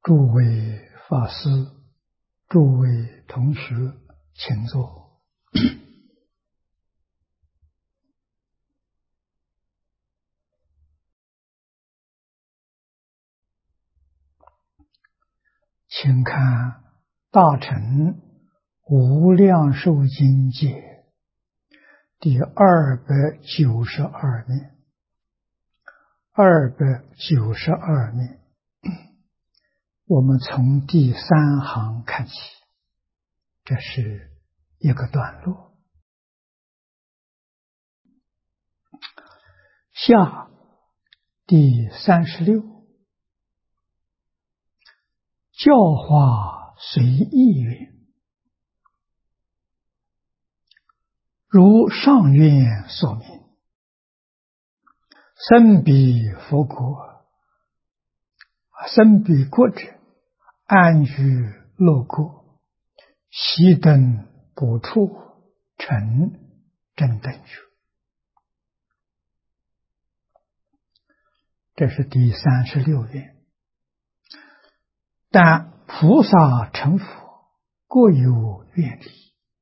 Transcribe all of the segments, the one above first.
诸位法师，诸位同学，请坐。请看《大乘无量寿经解》第292面，292面，我们从第3行看起，这是一个段落。下第36，教化随意愿，如上愿所明，生彼佛国，生彼国者，安居乐国，悉等不处，成正等觉。这是第36愿。但菩萨成佛各有愿力，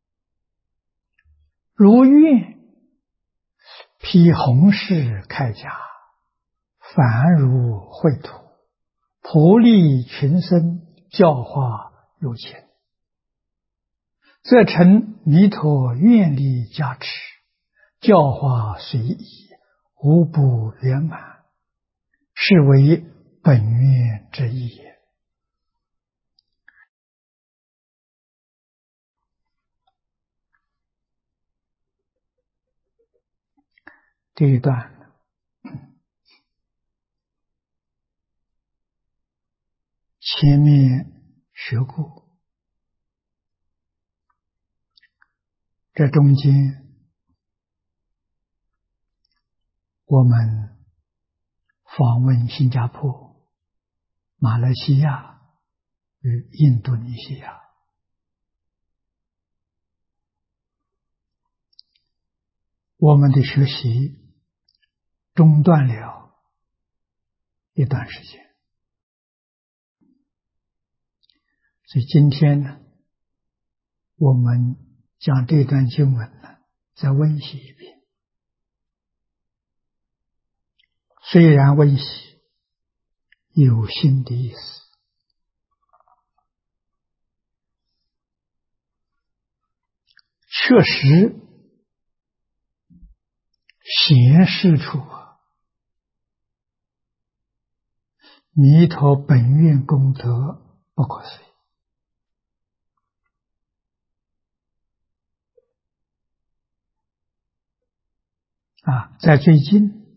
如愿披弘誓铠甲，凡如秽土，普利群生，教化有情，则成弥陀愿力加持，教化随意，无不圆满，是为本愿之意也。这一段前面学过，这中间我们访问新加坡、马来西亚与印度尼西亚，我们的学习中断了一段时间，所以今天呢，我们将这段经文呢再温习一遍。虽然温习有新的意思，确实显示出弥陀本愿功德不可思议。在最近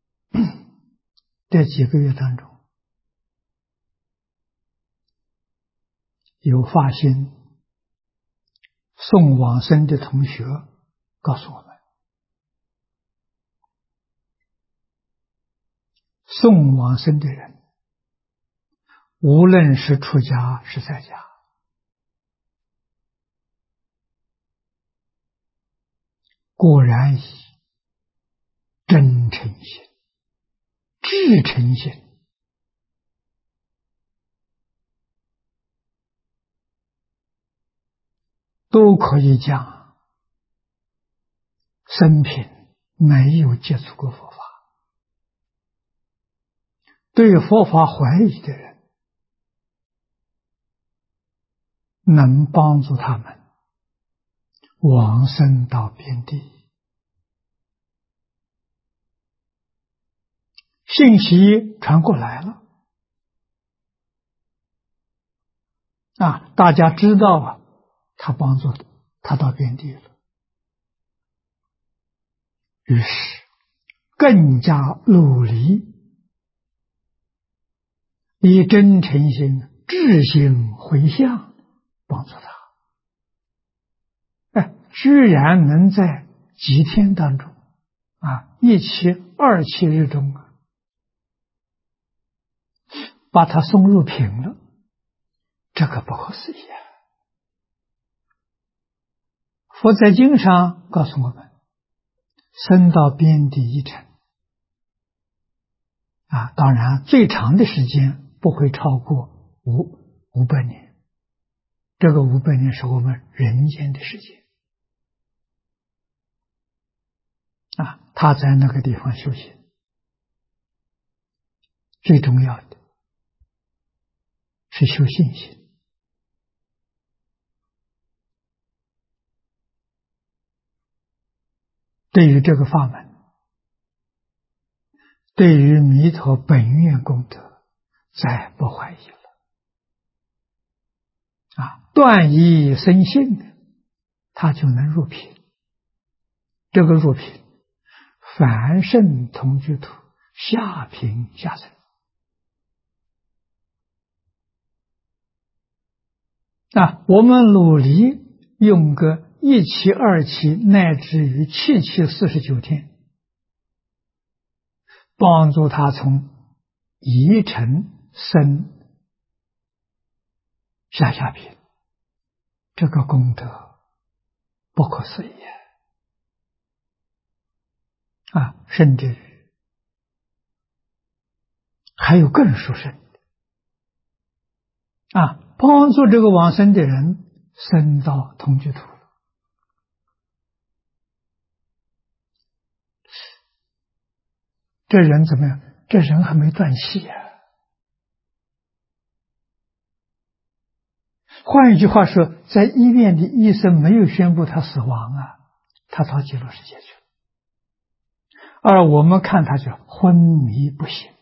这几个月当中，有发心送往生的同学告诉我们，送往生的人无论是出家是在家，果然以真诚心、至诚心都可以讲生平没有接触过佛法，对佛法怀疑的人，能帮助他们往生到边地。信息传过来了，大家知道他帮助他到边地了，于是更加努力，以真诚心、至心回向帮助他。居然能在几天当中1期、2期日中把他送入品了，这个不可思议啊！佛在经上告诉我们，生到边地一程当然最长的时间不会超过 500年，这个500年是我们人间的时间啊，他在那个地方修行，最重要的是修信心。对于这个法门，对于弥陀本愿功德，再不怀疑了啊！断疑生信，他就能入品。这个入品，凡圣同居土，下品下生啊！我们努力用个1期、2期，乃至于7期49天，帮助他从疑尘生下品，这个功德不可思议啊！甚至于还有更殊胜啊！帮助这个往生的人升到同居土，这人怎么样？这人还没断气啊！换一句话说，在医院的医生没有宣布他死亡啊，他到极乐世界去了，而我们看他就昏迷不醒，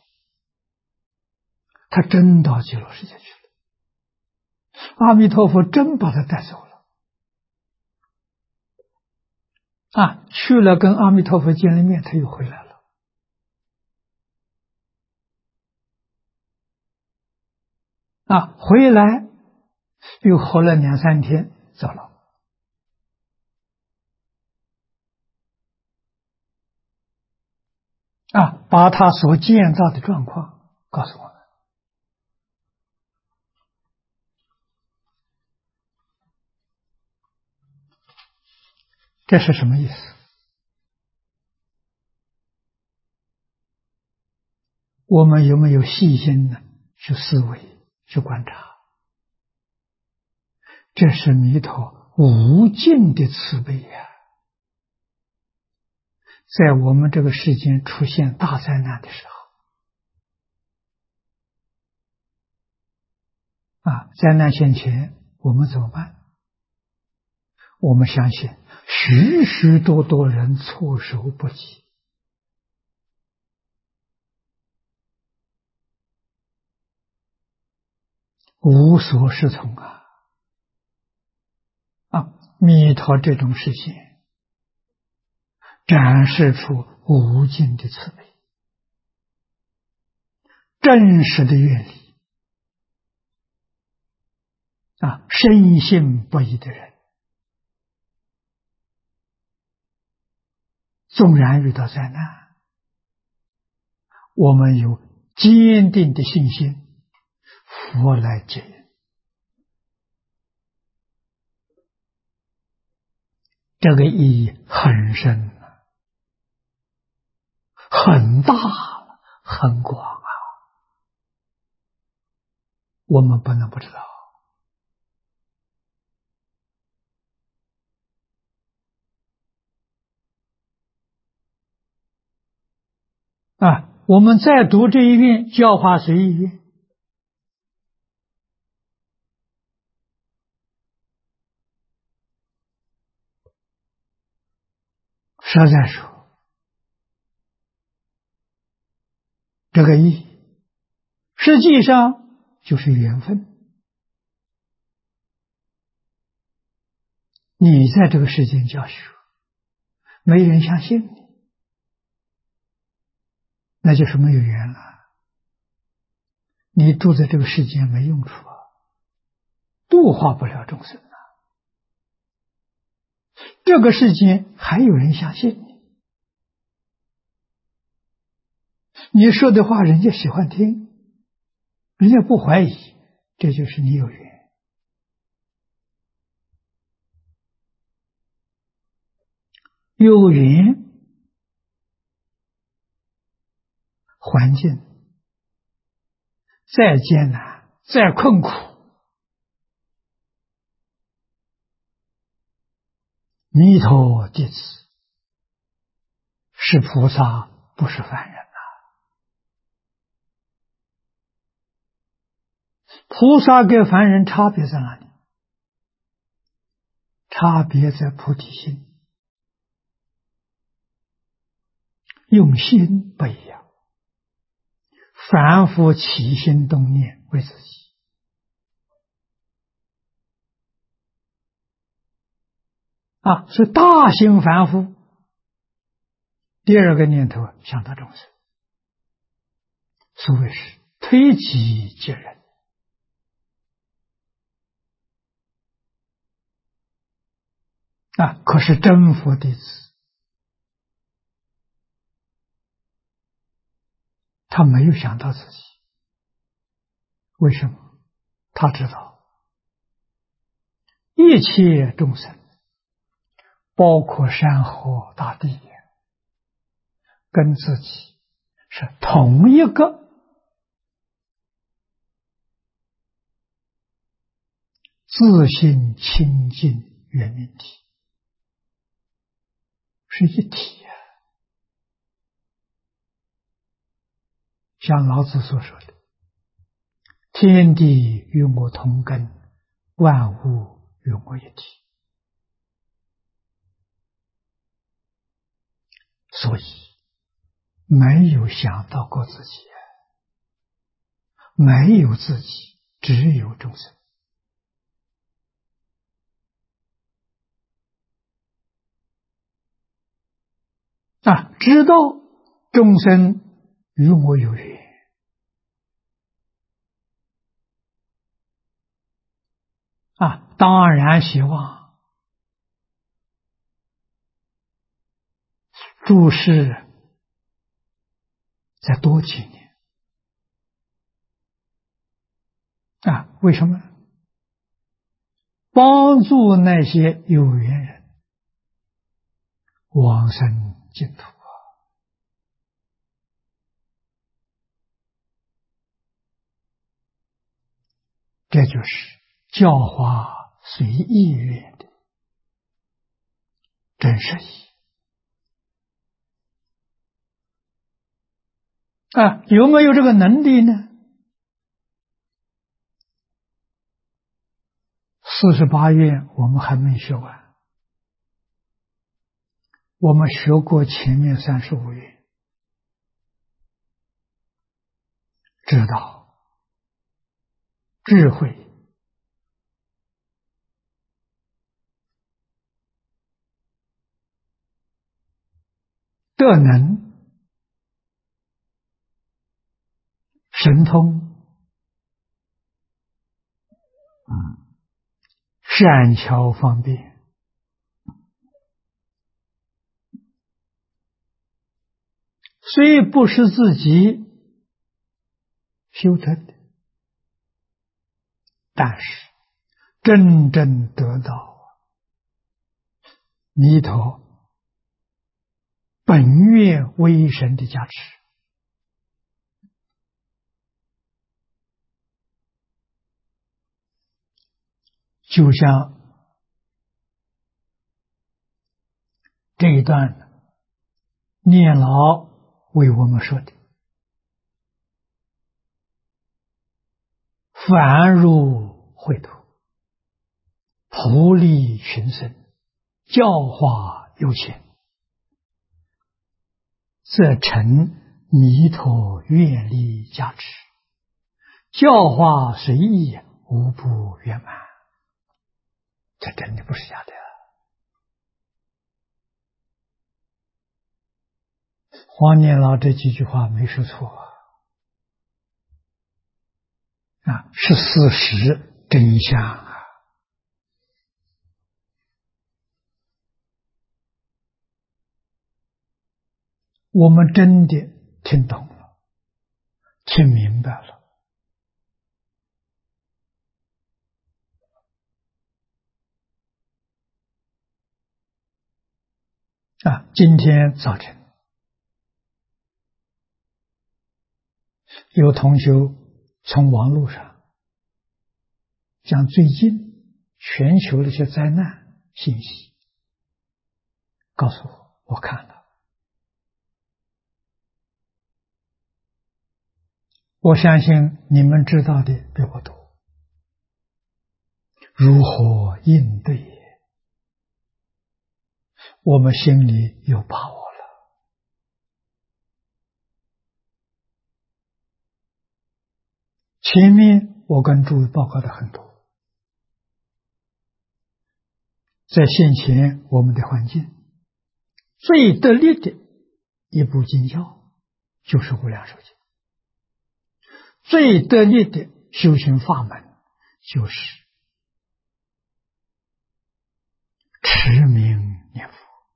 他真到极乐世界去了。阿弥陀佛真把他带走了啊！去了跟阿弥陀佛见了面，他又回来了啊！回来又活了2、3天走了啊！把他所见到的状况告诉我们，这是什么意思？我们有没有细心的去思维、去观察？这是弥陀无尽的慈悲呀！在我们这个世间出现大灾难的时候啊，灾难现前，我们怎么办？我们相信许许多多人措手不及，无所适从啊！弥陀这种实现展示出无尽的慈悲，真实的愿力啊！深信不疑的人，纵然遇到灾难，我们有坚定的信心，佛来接引。这个意义很深，很大，很广啊！我们不能不知道啊！我们再读这一遍《教化随意愿》，实在说，这个意义实际上就是缘分。你在这个世间教学，没人相信你，那就是没有缘了。你住在这个世间没用处啊，度化不了众生啊。这个世间还有人相信你，你说的话人家喜欢听，人家不怀疑，这就是你有缘。有缘，环境再艰难再困苦，弥陀弟子是菩萨，不是凡人呐。菩萨跟凡人差别在哪里？差别在菩提心，用心不一样。凡夫起心动念为自己，是大心凡夫。第二个念头想到众生，所谓是推己及人。可是真佛弟子，他没有想到自己。为什么？他知道一切众生，包括山河大地，跟自己是同一个自性清净圆明体，是一体啊。像老子所说的，天地与我同根，万物与我一体。所以没有想到过自己，没有自己，只有众生。知道众生与我有缘，当然希望诸事再多几年。为什么？帮助那些有缘人往生净土。这就是教化随意愿的真实意义。有没有这个能力呢？48愿我们还没学完，我们学过前面35愿，知道智慧德能神通善巧方便，虽不是自己修成的，但是真正得到弥陀本愿威神的加持。就像这一段念老为我们说的，凡入秽土，普利群生，教化有情，则成弥陀愿力加持，教化随意，无不圆满。这真的不是假的。黄念老这几句话没说错是事实真相我们真的听懂了，听明白了。今天早晨有同学从网络上将最近全球的一些灾难信息告诉我，我看了。我相信你们知道的比我多，如何应对，我们心里有把握了。前面我跟诸位报告的很多，在现前我们的环境最得力的一部经教就是无量寿经，最得力的修行法门就是持名念佛。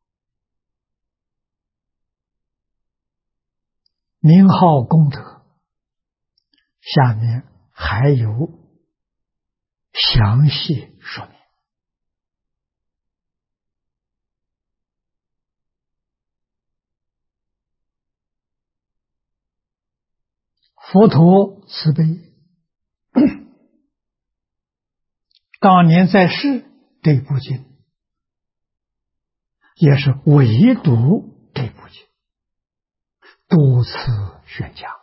名号功德下面还有详细说明。佛陀慈悲，当年在世这部经也是唯独这部经多次宣讲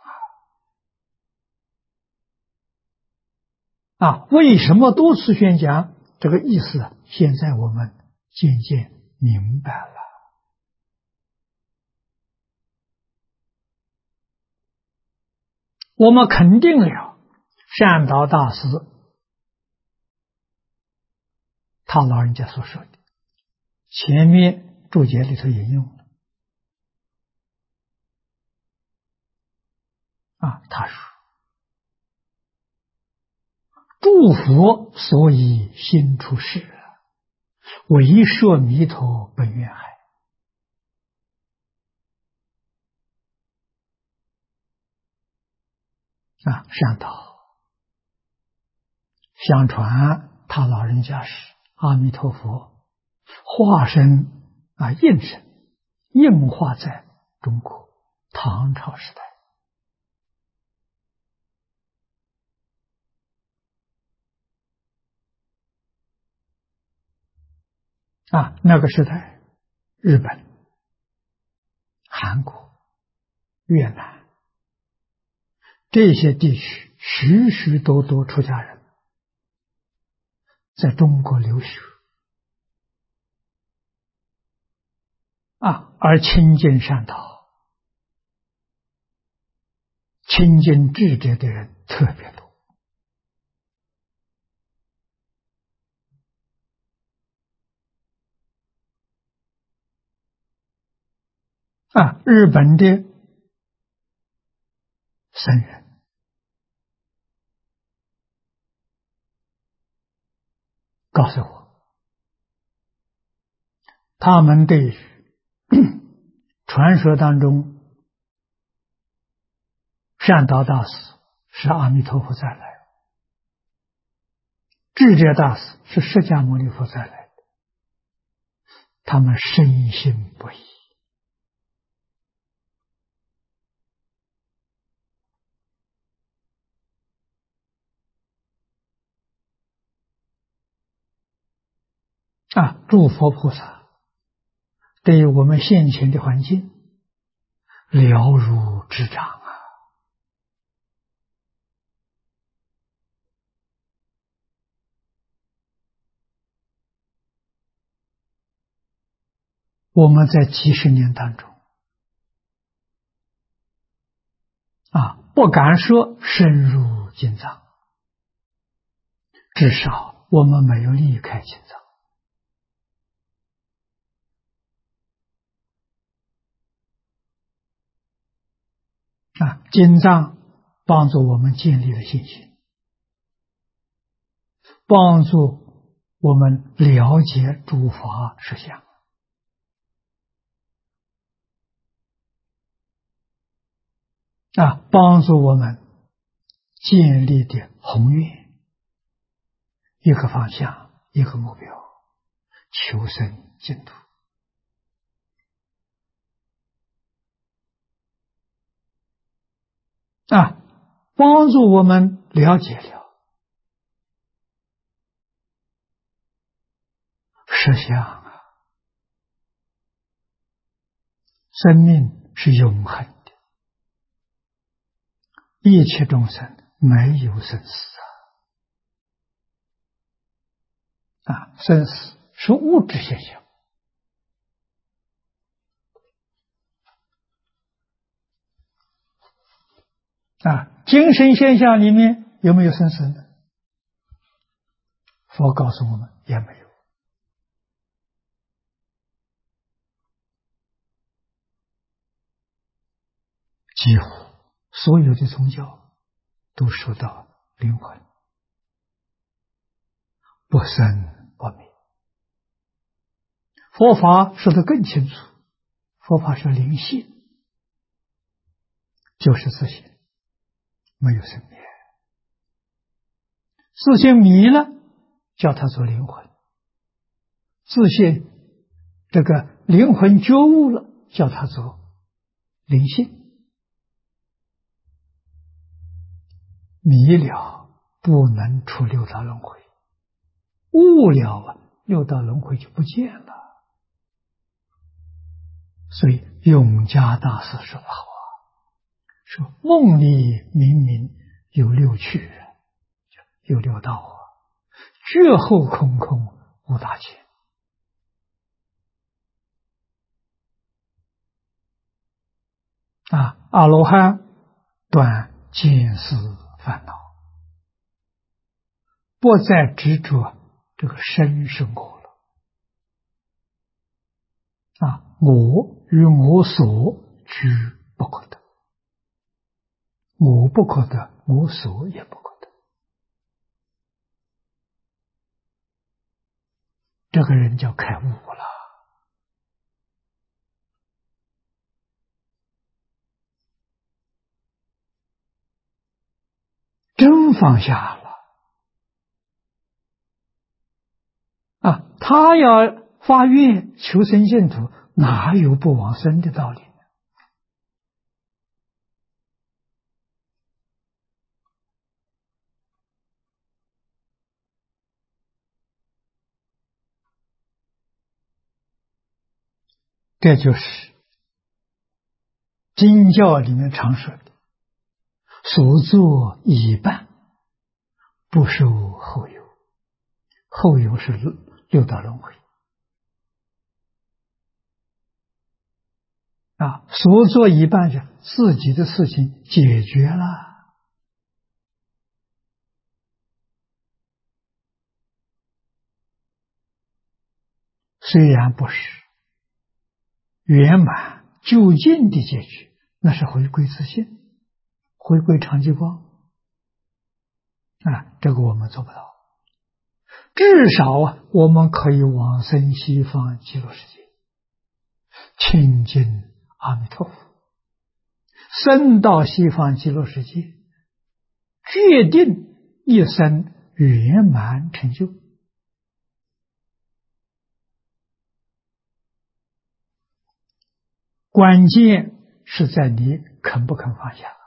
为什么多次宣讲？这个意思现在我们渐渐明白了。我们肯定了善导大师他老人家所说的，前面注解里头引用了他说诸佛所以心出世，为摄弥陀本愿海。善导相传他老人家是阿弥陀佛化身应身应化在中国唐朝时代。那个时代日本、韩国、越南这些地区许许多多出家人在中国留学而亲近善导、亲近智者的人特别多。日本的僧人告诉我，他们对于传说当中善导大师是阿弥陀佛再来，智者大师是释迦牟尼佛再来的，他们深信不疑。诸佛菩萨对于我们现前的环境了如指掌我们在几十年当中不敢说深入经藏，至少我们没有离开经藏经藏帮助我们建立了信心，帮助我们了解诸法实相帮助我们建立的宏愿，一个方向，一个目标，求生净土帮助我们了解了实相啊，生命是永恒的，一切众生没有生死生死是物质现象精神现象里面有没有生死呢？佛告诉我们也没有。几乎所有的宗教都说到灵魂不生不灭，佛法说得更清楚，佛法说灵性就是自性，没有生灭，自性迷了叫它做灵魂，自性这个灵魂觉悟了叫它做灵性。迷了不能出六道轮回，悟了六道轮回就不见了。所以永嘉大师说得好说梦里明明有六趣，有六道觉后空空无大千。阿罗汉断见思烦恼，不再执着这个生活了我与我所居不可得，我不可得，我所也不可得。这个人叫开悟了，真放下了他要发愿求生净土，哪有不往生的道理呢？这就是经教里面常说的所作已办，不受后有。后有是六道轮回所作已办是自己的事情解决了，虽然不是圆满究竟的结局，那是回归自性，回归常寂光这个我们做不到。至少我们可以往生西方极乐世界，亲近阿弥陀佛，生到西方极乐世界，决定一生圆满成就。关键是在你肯不肯放下，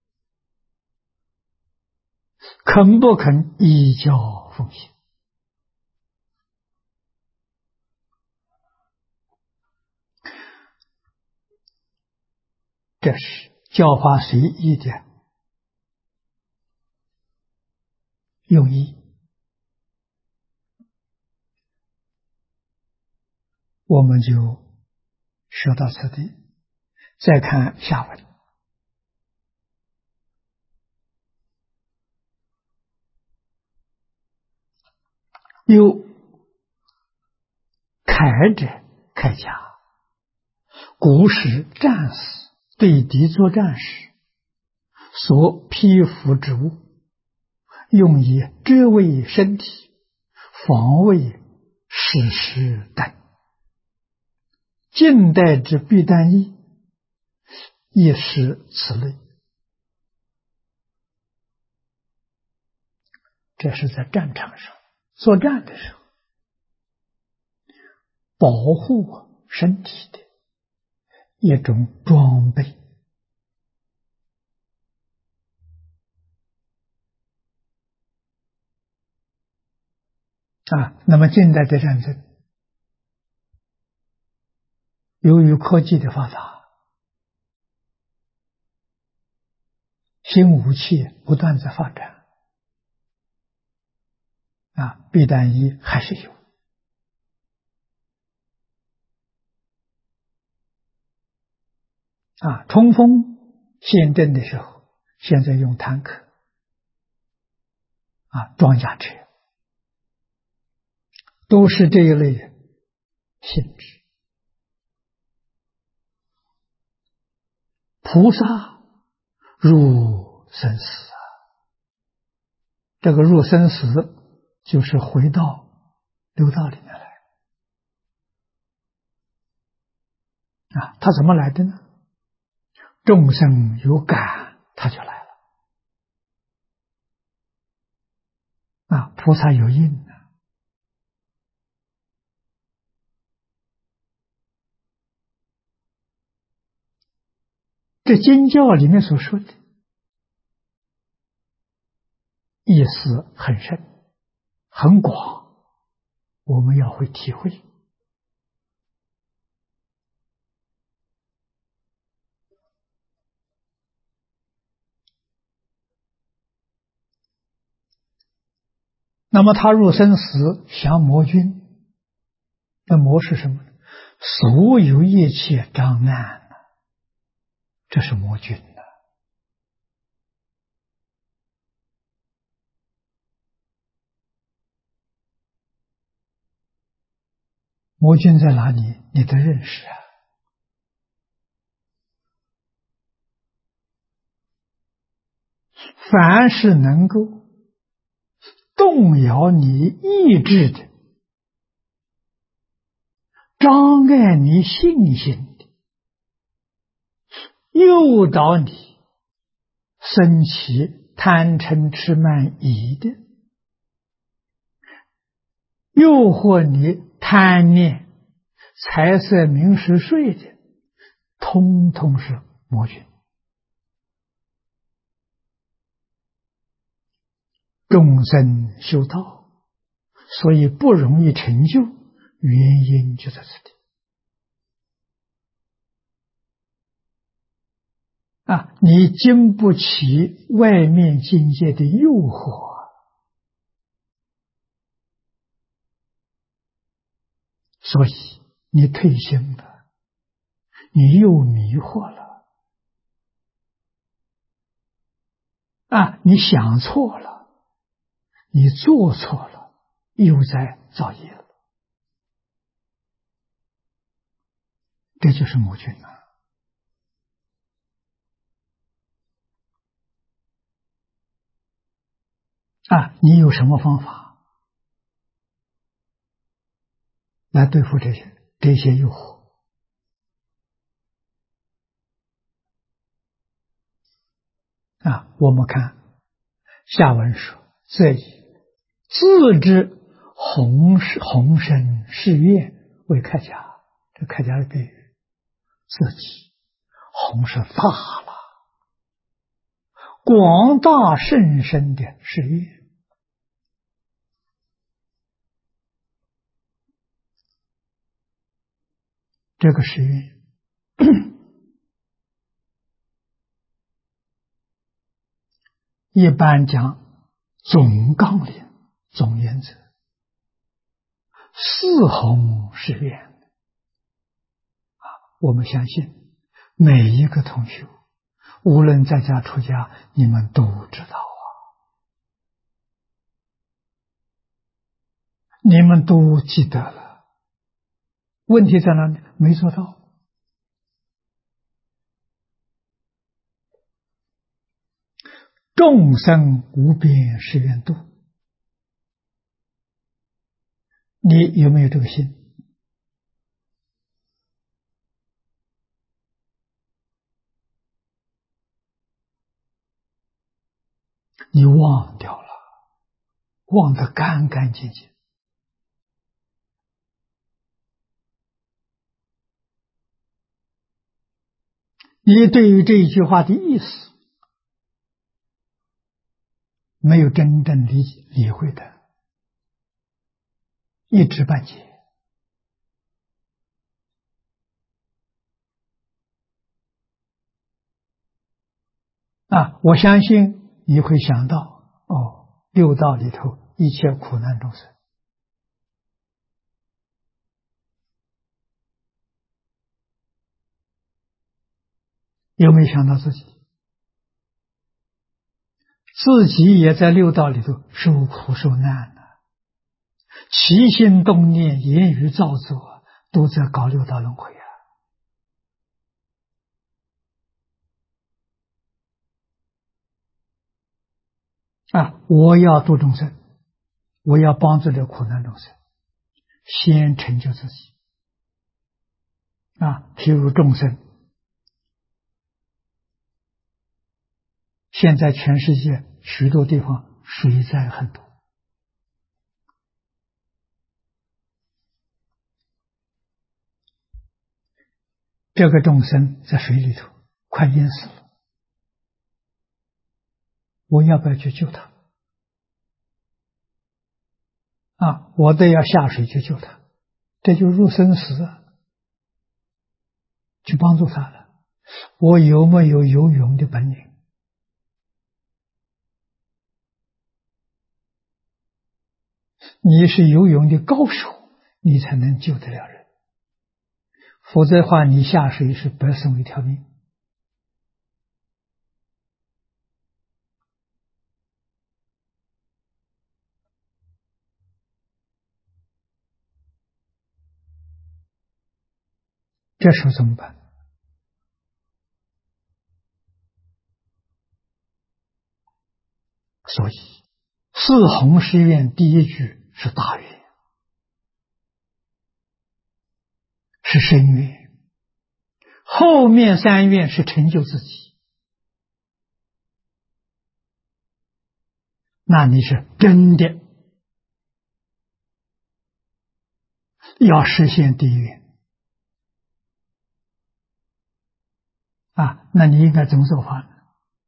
肯不肯依教奉行。这是教法随意的用意。我们就学到此地，再看下文。又铠者铠甲，古时战士对敌作战时所披服之物，用以遮卫身体，防卫矢石等。近代之避弹衣亦是此类。这是在战场上作战的时候保护身体的一种装备那么近代的战争由于科技的发达，新武器不断在发展，避弹衣还是有。冲锋陷阵的时候，现在用坦克，装甲车，都是这一类的性质。菩萨入生死这个入生死就是回到六道里面来。他怎么来的呢？众生有感，他就来了。菩萨有应的。这经教里面所说的意思很深很广，我们要会体会。那么他入生死降魔君，那魔是什么？所有一切障碍，这是魔君的。魔君在哪里？你得认识凡是能够动摇你意志的、障碍你信心的、诱导你升起贪嗔痴慢疑的、诱惑你贪念财色名食睡的，通通是魔君。众生修道，所以不容易成就，原因就在这里。你经不起外面境界的诱惑，所以你退心了，你又迷惑了，你想错了，你做错了，又在造业了，这就是魔君你有什么方法来对付这些诱惑？我们看下文说：这以自知宏深誓愿为铠甲。这铠甲的比喻，自己宏是大了，广大甚深的誓愿。这个誓愿一般讲总纲领、总原则，四宏誓愿。我们相信每一个同学，无论在家出家，你们都知道你们都记得了。问题在哪里？没做到。众生无边誓愿度，你有没有这个心？你忘掉了，忘得干干净净。你对于这一句话的意思没有真正理会的，一知半解。 我相信你会想到，六道里头一切苦难众生，有没有想到自己也在六道里头受苦受难呢？起心动念、言语造作，都在搞六道轮回我要度众生，我要帮助这苦难众生，先成就自己譬如众生，现在全世界许多地方水灾很多，这个众生在水里头快淹死了，我要不要去救他？我都要下水去救他，这就入生死去帮助他了。我有没有游泳的本领？你是游泳的高手，你才能救得了人，否则的话，你下水是白送一条命。这时候怎么办？所以四弘誓愿第一句是大愿，是深愿，后面三愿是成就自己。那你是真的要实现第一愿那你应该怎么做法呢？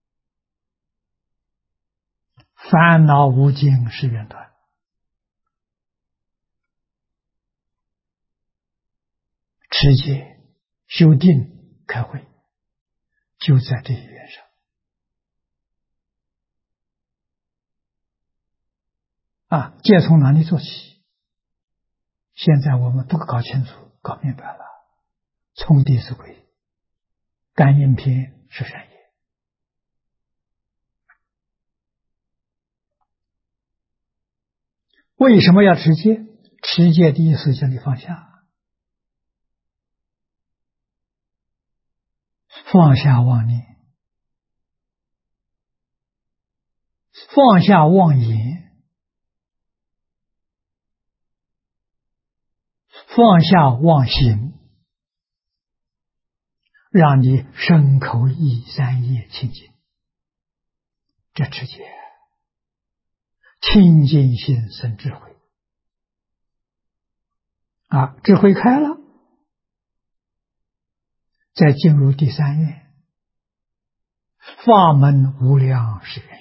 烦恼无尽誓愿断，持戒、修定、开会，就在这一愿上戒从哪里做起？现在我们都搞清楚、搞明白了。从《弟子规》感应篇是善业。为什么要持戒？持戒第一是叫你放下，放下妄念，放下妄言，放下妄行，让你身口意三业清净。这持戒清净心生智慧智慧开了，再进入第三愿，法门无量是愿学。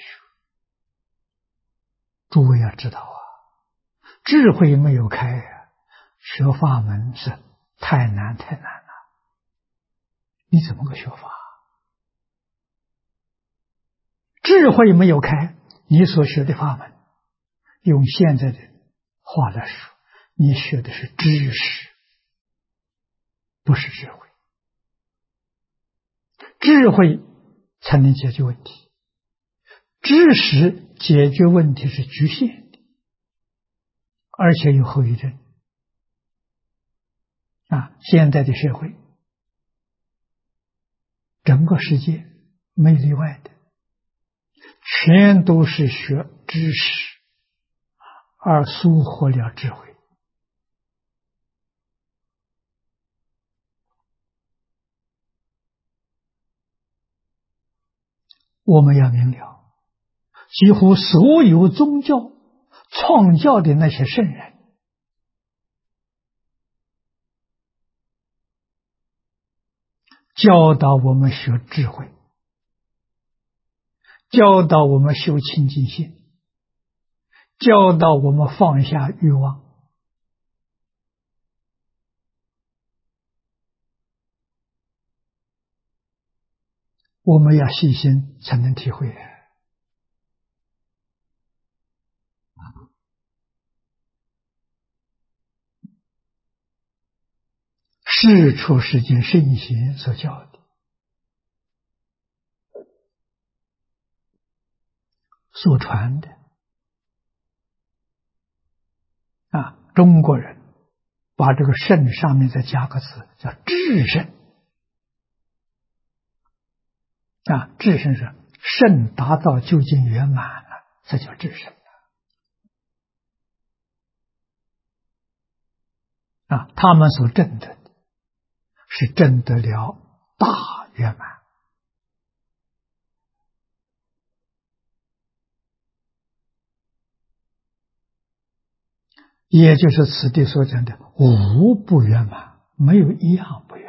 诸位要知道智慧没有开学法门是太难了，你怎么个学法？智慧没有开，你所学的法门，用现在的话来说，你学的是知识，不是智慧。智慧才能解决问题，知识解决问题是局限的，而且有后遗症现在的社会，整个世界没例外的，全都是学知识而疏忽了智慧。我们要明了，几乎所有宗教创教的那些圣人，教导我们学智慧，教导我们修清净心，教导我们放下欲望。 我们要细心才能体会。世出世间圣贤所教的，所传的中国人把这个圣上面再加个字，叫至圣。至圣是圣达到究竟圆满了，这叫至圣。他们所证的是证得了大圆满，也就是此地所讲的无不圆满，没有一样不圆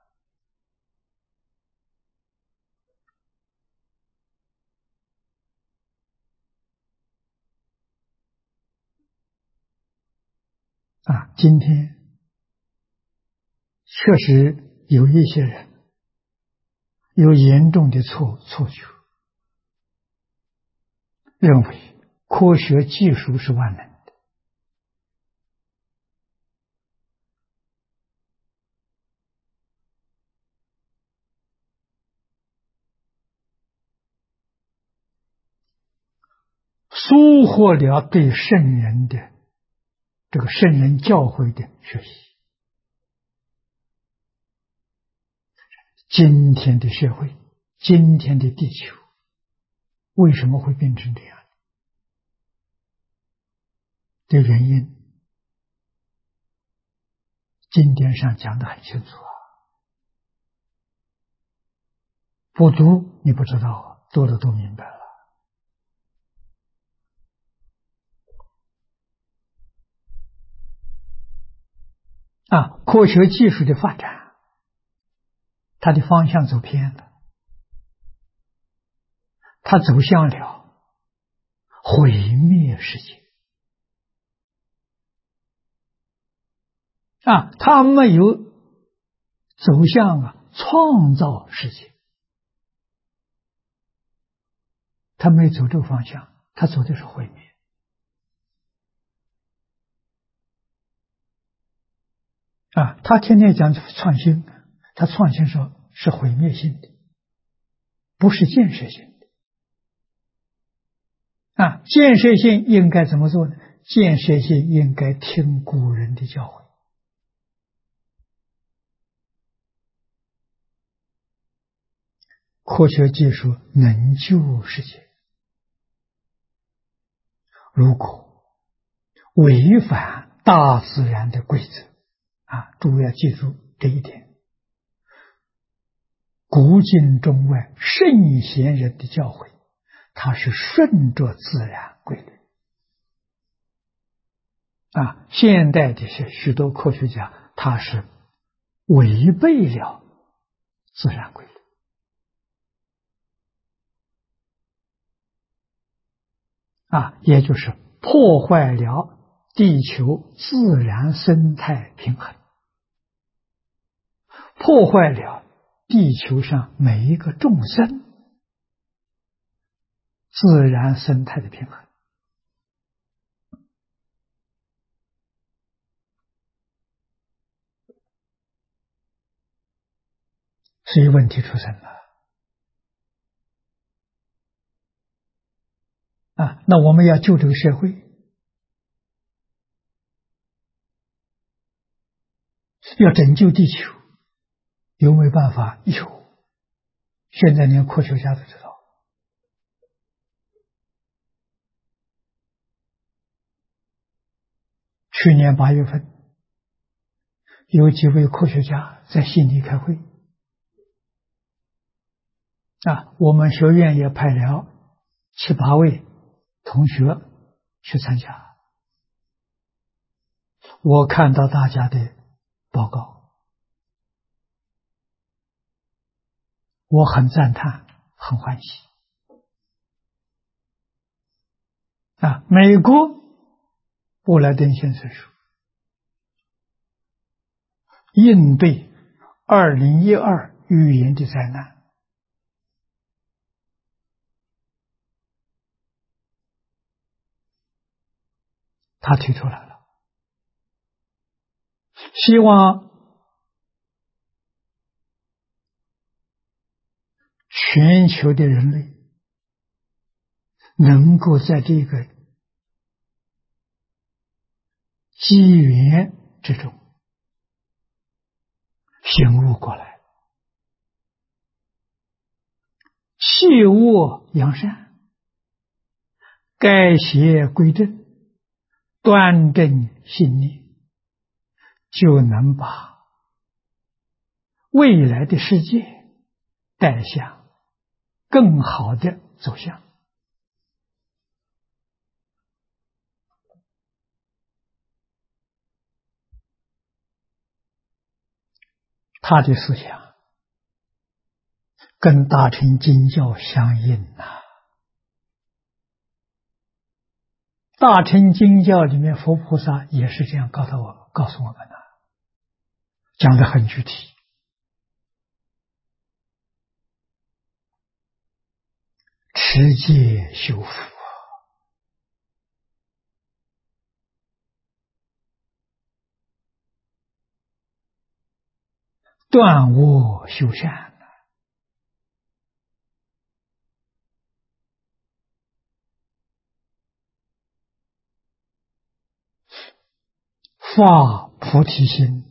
满。今天确实有一些人有严重的错觉，认为科学技术是万能的。疏忽了对圣人的这个圣人教诲的学习。今天的社会，今天的地球，为什么会变成这样的原因，经典上讲得很清楚不读你不知道，读了都明白了。科学技术的发展，它的方向走偏了，它走向了毁灭世界。它没有走向创造世界，它没走这个方向，它走的是毁灭。他天天讲创新，他创新说是毁灭性的，不是建设性的。建设性应该怎么做呢？建设性应该听古人的教诲。科学技术能救世界，如果违反大自然的规则，诸位要记住这一点。古今中外圣贤人的教诲，它是顺着自然规律。现代的许多科学家，他是违背了自然规律。也就是破坏了地球自然生态平衡，破坏了地球上每一个众生自然生态的平衡。所以问题出现了。那我们要救这个社会，要拯救地球，有没有办法？有。现在连科学家都知道。去年8月份，有几位科学家在悉尼开会。我们学院也派了7、8位同学去参加。我看到大家的报告，我很赞叹，很欢喜。美国布莱登先生说，应对2012预言的灾难， 他提出来了，希望全球的人类能够在这个机缘之中醒悟过来，弃恶扬善，改邪归正，端正心念，就能把未来的世界带向更好的走向。他的思想跟大乘经教相应呐。大乘经教里面，佛菩萨也是这样告诉我们的，讲得很具体。持戒修福，断恶修善，发菩提心，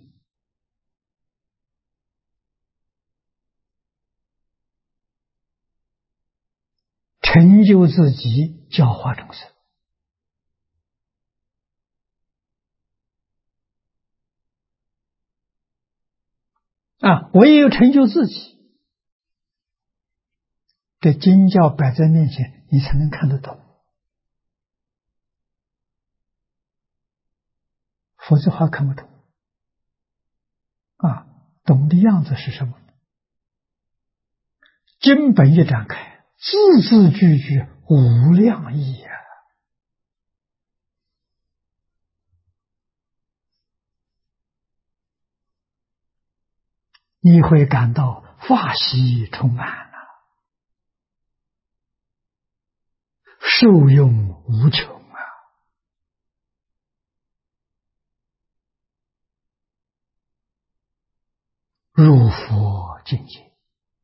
成就自己，教化众生。唯有成就自己，这经教摆在面前，你才能看得懂，否则话看不懂。懂的样子是什么？经本一展开，字字句句无量义呀！你会感到法喜充满了，受用无穷啊！入佛境界。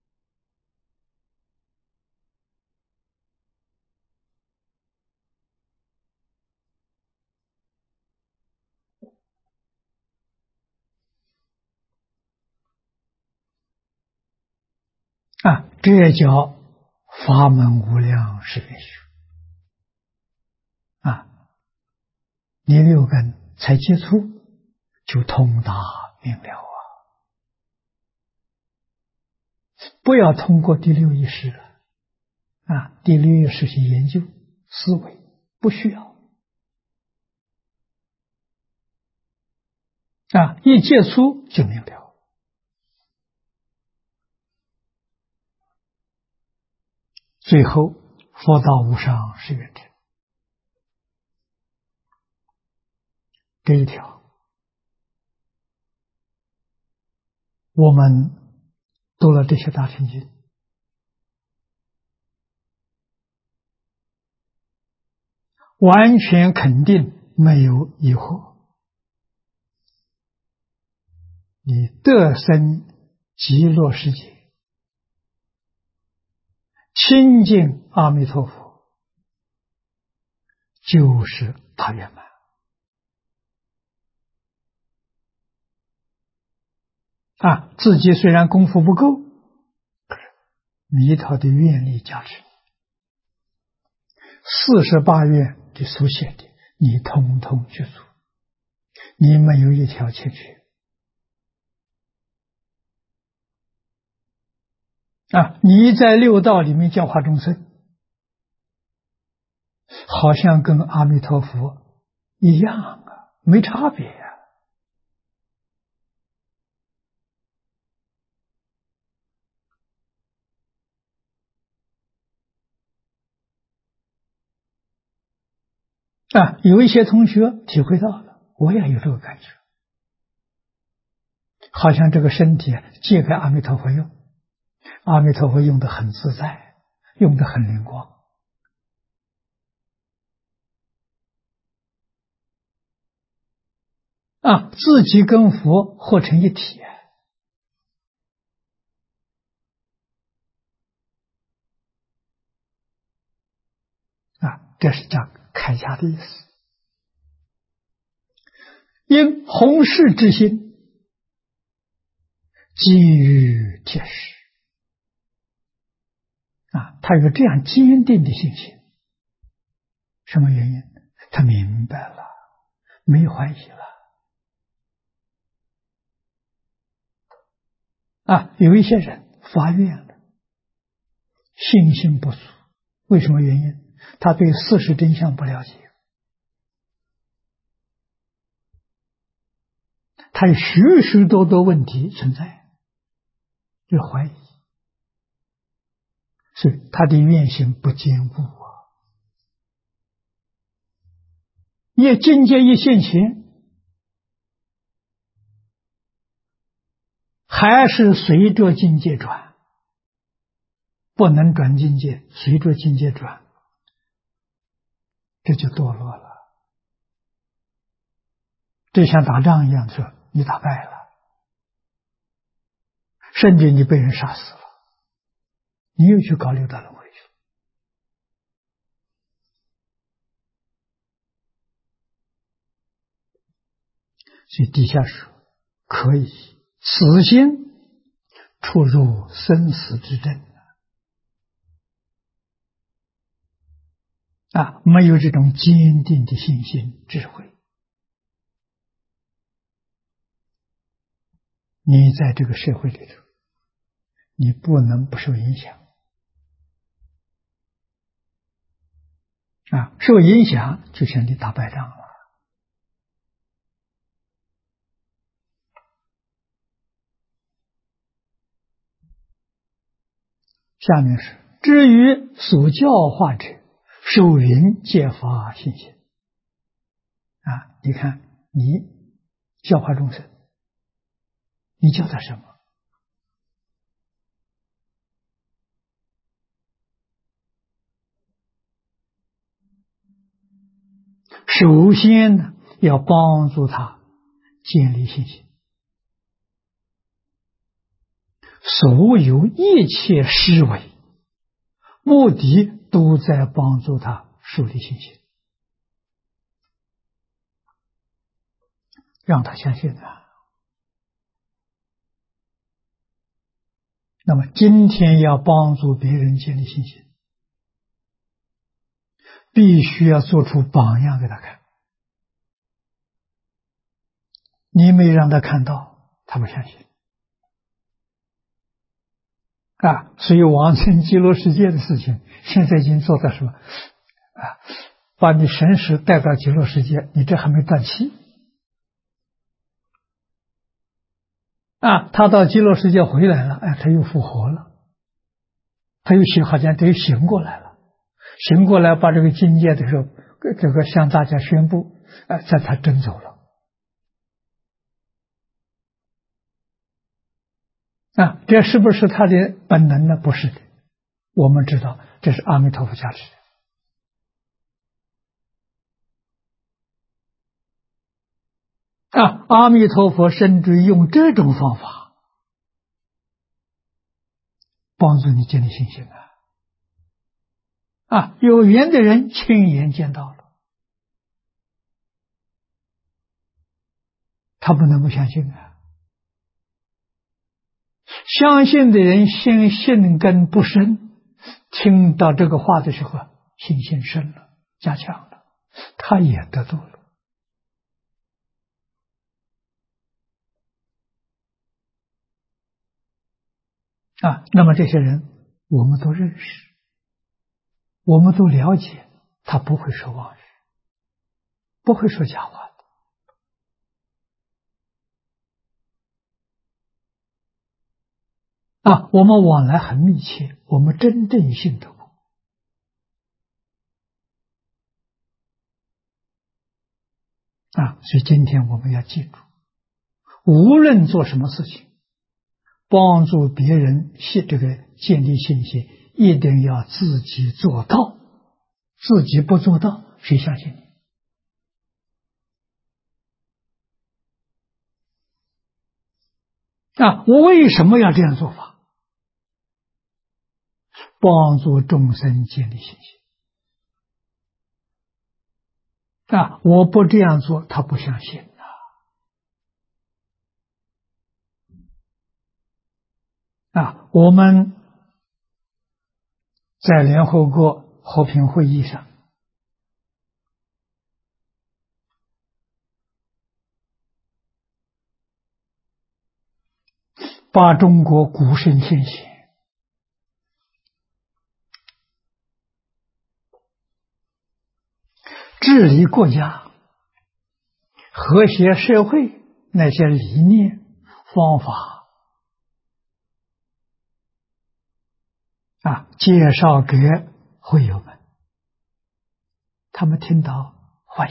这叫法门无量是愿学。你六根才接触，就通达明了啊！不要通过第六意识了，第六意识去研究思维，不需要。一接触就明了。最后，佛道无上是圆成。这一条，我们读了这些大乘经，完全肯定没有疑惑。你得生极乐世界，亲近阿弥陀佛，就是大圆满。自己虽然功夫不够，弥陀的愿力加持，48愿的所写的，你通通去做，你没有一条欠缺。你在六道里面教化众生，好像跟阿弥陀佛一样没差别有一些同学体会到了，我也有这个感觉，好像这个身体借给阿弥陀佛用，阿弥陀佛用得很自在，用得很灵光。 自己跟佛合成一体这是讲开家的意思。因弘誓之心，基于铁石他有这样坚定的信心。什么原因？他明白了，没怀疑了有一些人发愿了，信心不足，为什么原因？他对事实真相不了解，他有许许多多问题存在，就怀疑，所以他的愿心不坚固业境界一现前，还是随着境界转，不能转境界，随着境界转，这就堕落了。这像打仗一样，说你打败了，甚至你被人杀死了，你又去搞六道轮回去。所以底下说可以此心触入生死之阵没有这种坚定的信心智慧，你在这个社会里头，你不能不受影响受影响就像你打败仗了。下面是至于所教化者，受云皆发信心你看你教化众生，你教他什么？首先呢，要帮助他建立信心。所有一切施为，目的都在帮助他树立信心，让他相信那么今天要帮助别人建立信心，必须要做出榜样给他看。你没让他看到，他不相信所以往生极乐世界的事情现在已经做到什么把你神识带到极乐世界，你这还没断气他到极乐世界回来了，他又复活了，他又好像又醒过来了，醒过来把这个境界的时候，这个向大家宣布在他真走了这是不是他的本能呢？不是的，我们知道这是阿弥陀佛加持阿弥陀佛甚至用这种方法帮助你建立信心有缘的人亲眼见到了，他不能不相信相信的人信根不深，听到这个话的时候信心深了，加强了，他也得度了那么这些人我们都认识，我们都了解，他不会说妄语，不会说假话我们往来很密切，我们真正信得过所以今天我们要记住，无论做什么事情，帮助别人这个建立信心，一定要自己做到，自己不做到，谁相信你我为什么要这样做法？帮助众生建立信心。我不这样做，他不相信我们在联合国和平会议上，把中国古圣先贤治理国家、和谐社会那些理念、方法介绍给会友们，他们听到欢喜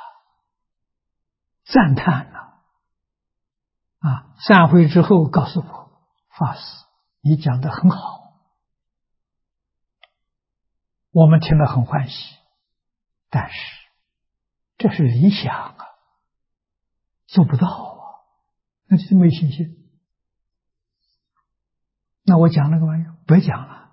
赞叹散会之后告诉我，法师，你讲得很好，我们听了很欢喜，但是这是理想做不到那就是没信心。那我讲那个玩意儿别讲了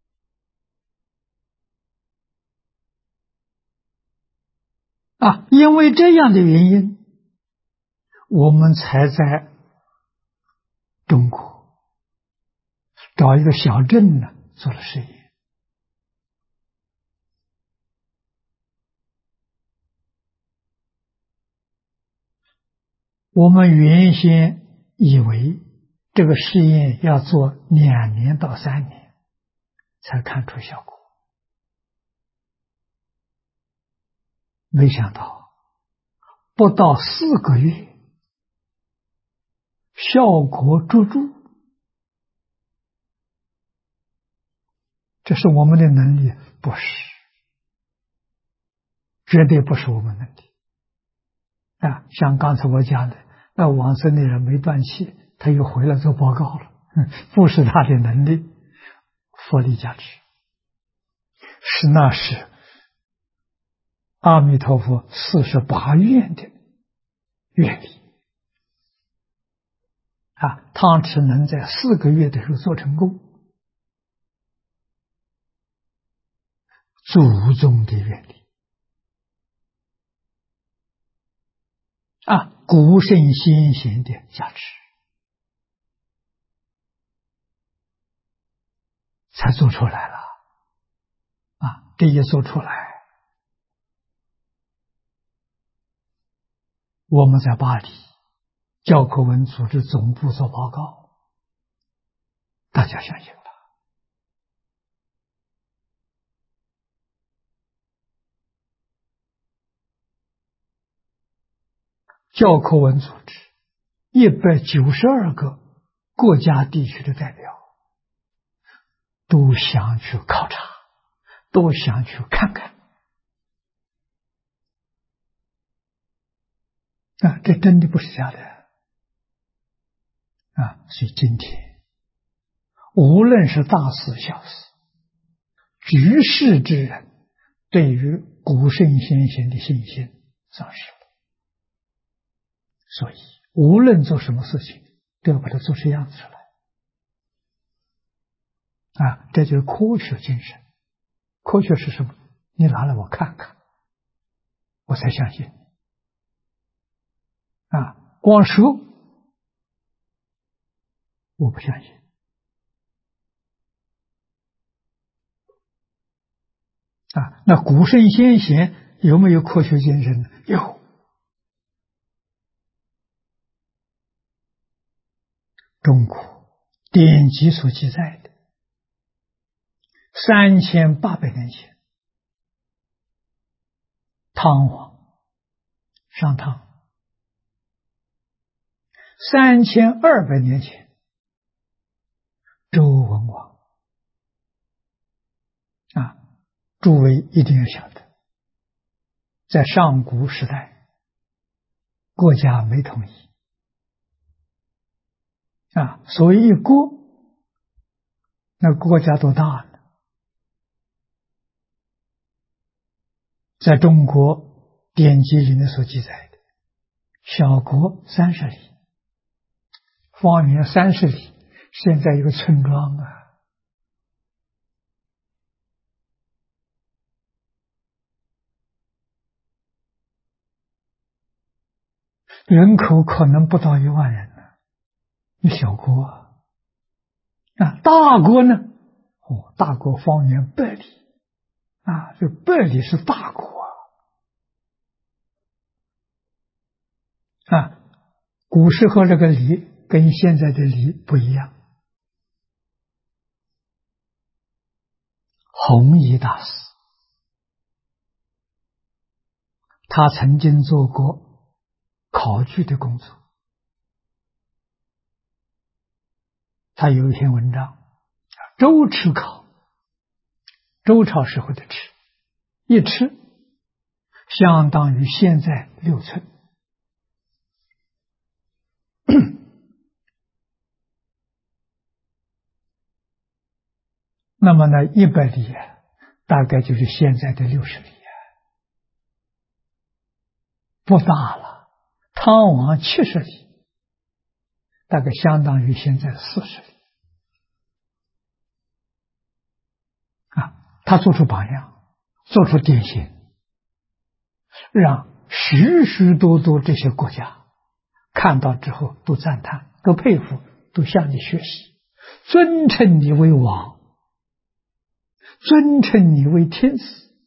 因为这样的原因，我们才在中国找一个小镇做了实验。我们原先以为这个试验要做2年到3年才看出效果，没想到不到4个月，效果卓著。这是我们的能力？不是，绝对不是我们能力像刚才我讲的，那往生的人没断气，他又回来做报告了，不是他的能力，佛力加持，是阿弥陀佛48愿的愿力汤池能在4个月的时候做成功，祖宗的愿力古圣先贤的加持，才做出来了这一做出来，我们在巴黎教科文组织总部做报告，大家相信了。教科文组织192个国家地区的代表都想去考察，都想去看看这真的不是假的所以今天无论是大事小事，居士之人对于古圣先贤的信心丧失了，所以无论做什么事情都要把它做出样子来这就是科学精神。科学是什么？你拿来我看看，我才相信光说我不相信那古圣先贤有没有科学精神呢？有。中国典籍所记载的3800年前，汤王上汤，3200年前周文王诸位一定要晓得，在上古时代国家没统一所谓一国，那国家多大呢？在中国典籍里面所记载的，小国30里， 方圆30里，现在一个村庄啊，人口可能不到1万人呢，一小国啊，大国呢？哦，大国方圆100里啊，这100里是大国啊。古时候这个里跟现在的里不一样。弘一大师，他曾经做过考据的工作，他有一篇文章周吃考，周朝时候的吃，一吃相当于现在6寸。那么呢，100里啊，大概就是现在的60里啊，不大了。汤王70里，大概相当于现在40里啊。他做出榜样，做出典型，让许许多多这些国家看到之后都赞叹，都佩服，都向你学习，尊称你为王，尊称你为天子，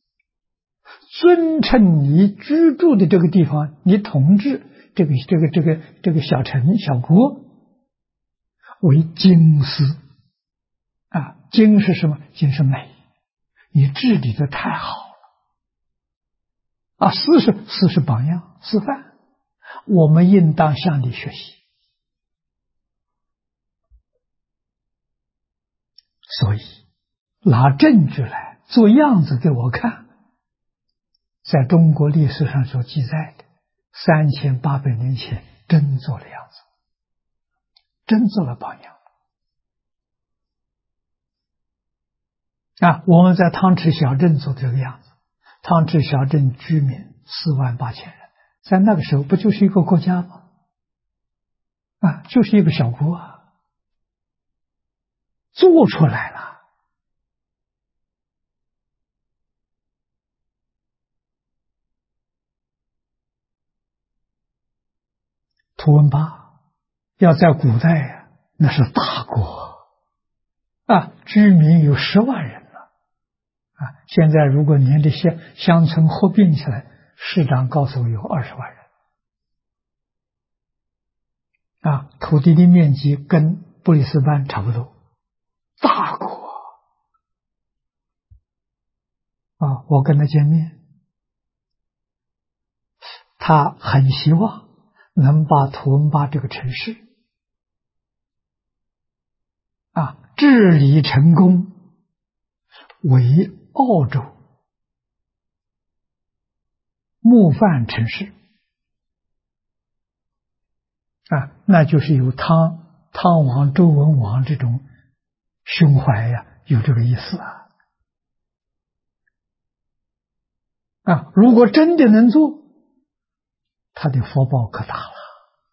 尊称你居住的这个地方，你统治这个小城小国为经师啊。经是什么？经是美，你治理的太好了啊。师是榜样示范，我们应当向你学习。所以拿证据来做样子给我看，在中国历史上所记载的3800年前真做了样子，真做了榜样啊。我们在汤池小镇做这个样子，汤池小镇居民48000人，在那个时候不就是一个国家吗？啊，就是一个小国啊，做出来了。图文巴要在古代呀，那是大国啊，居民有10万人了啊。现在如果连这些乡村合并起来，市长告诉我有20万人啊，土地的面积跟布里斯班差不多，大国啊。我跟他见面，他很希望能把图文巴这个城市啊治理成功，为澳洲模范城市啊，那就是有汤王、周文王这种胸怀呀，有这个意思啊。啊，如果真的能做，他的福报可大了。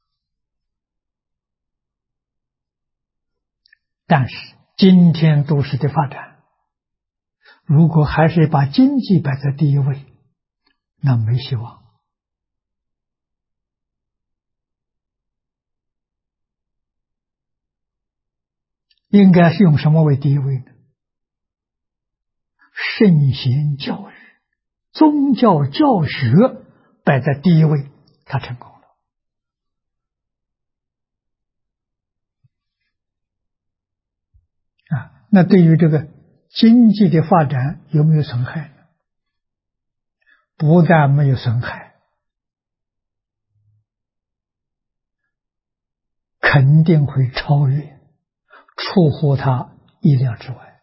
但是今天都市的发展，如果还是把经济摆在第一位，那没希望。应该是用什么为第一位呢？圣贤教育、宗教教学摆在第一位，他成功了啊。那对于这个经济的发展有没有损害呢？不但没有损害，肯定会超越，出乎他意料之外。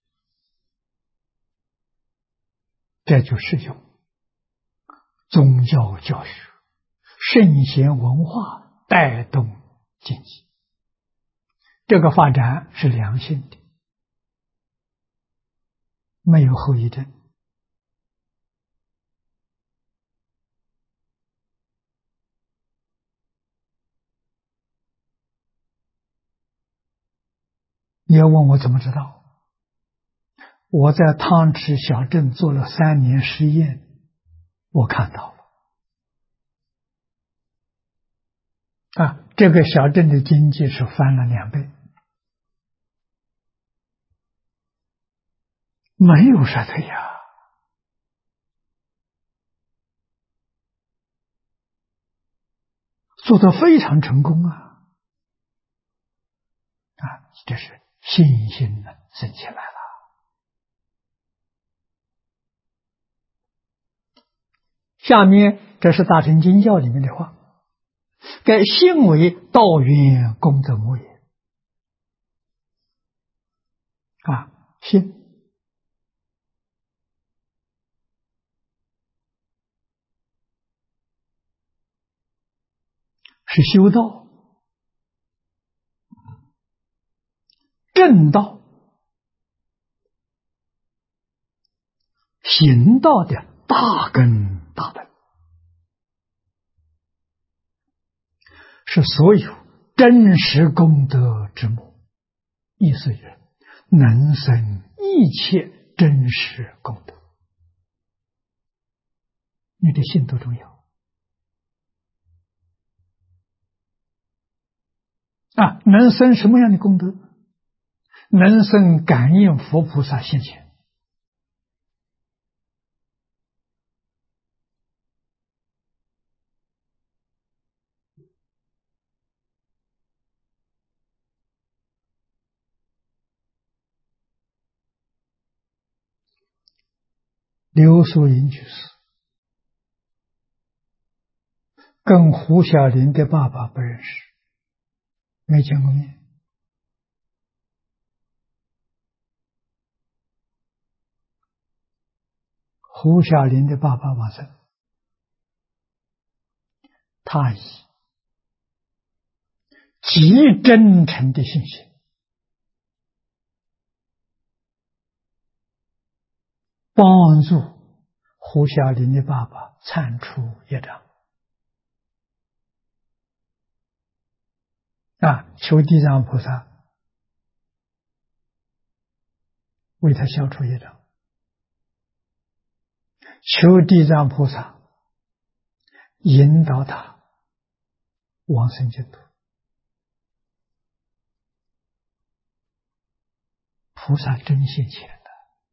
这就是用宗教教学、圣贤文化带动经济，这个发展是良性的，没有后遗症。 你要问我怎么知道？我在汤池小镇做了3年实验，我看到了。这个小镇的经济是翻了2倍，没有衰退呀。做得非常成功啊！这是信心呢升起来了。下面这是大乘经教里面的话：该信为道源功德母也。信是修道、正道、行道的大根大本，是所有真实功德之母。意思是能生一切真实功德。你的信多重要能生什么样的功德？能生感应佛菩萨现前。刘素云居士跟胡小林的爸爸不认识，没见过面。胡小林的爸爸往生，他以极真诚的信心帮助胡小林的爸爸铲除业障求地藏菩萨为他消除业障，求地藏菩萨引导他往生净土。菩萨真现前的，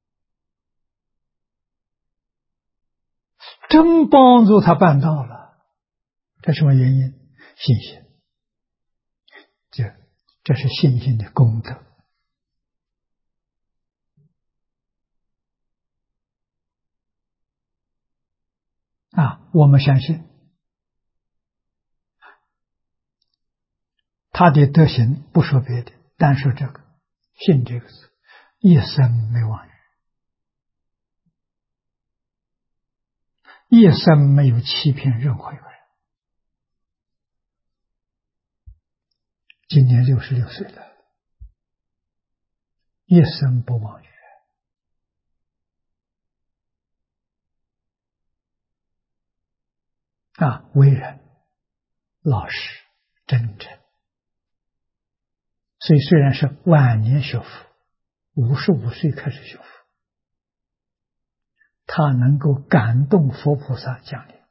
真帮助他办到了。这什么原因？信心。这是信心的功德我们相信他的德行，不说别的，单说这个信这个字，一生没妄语，一生没有欺骗任何一个人。今年66岁了，一生不妄语为人老实真诚。所以虽然是晚年学佛，55岁开始学佛，他能够感动佛菩萨降临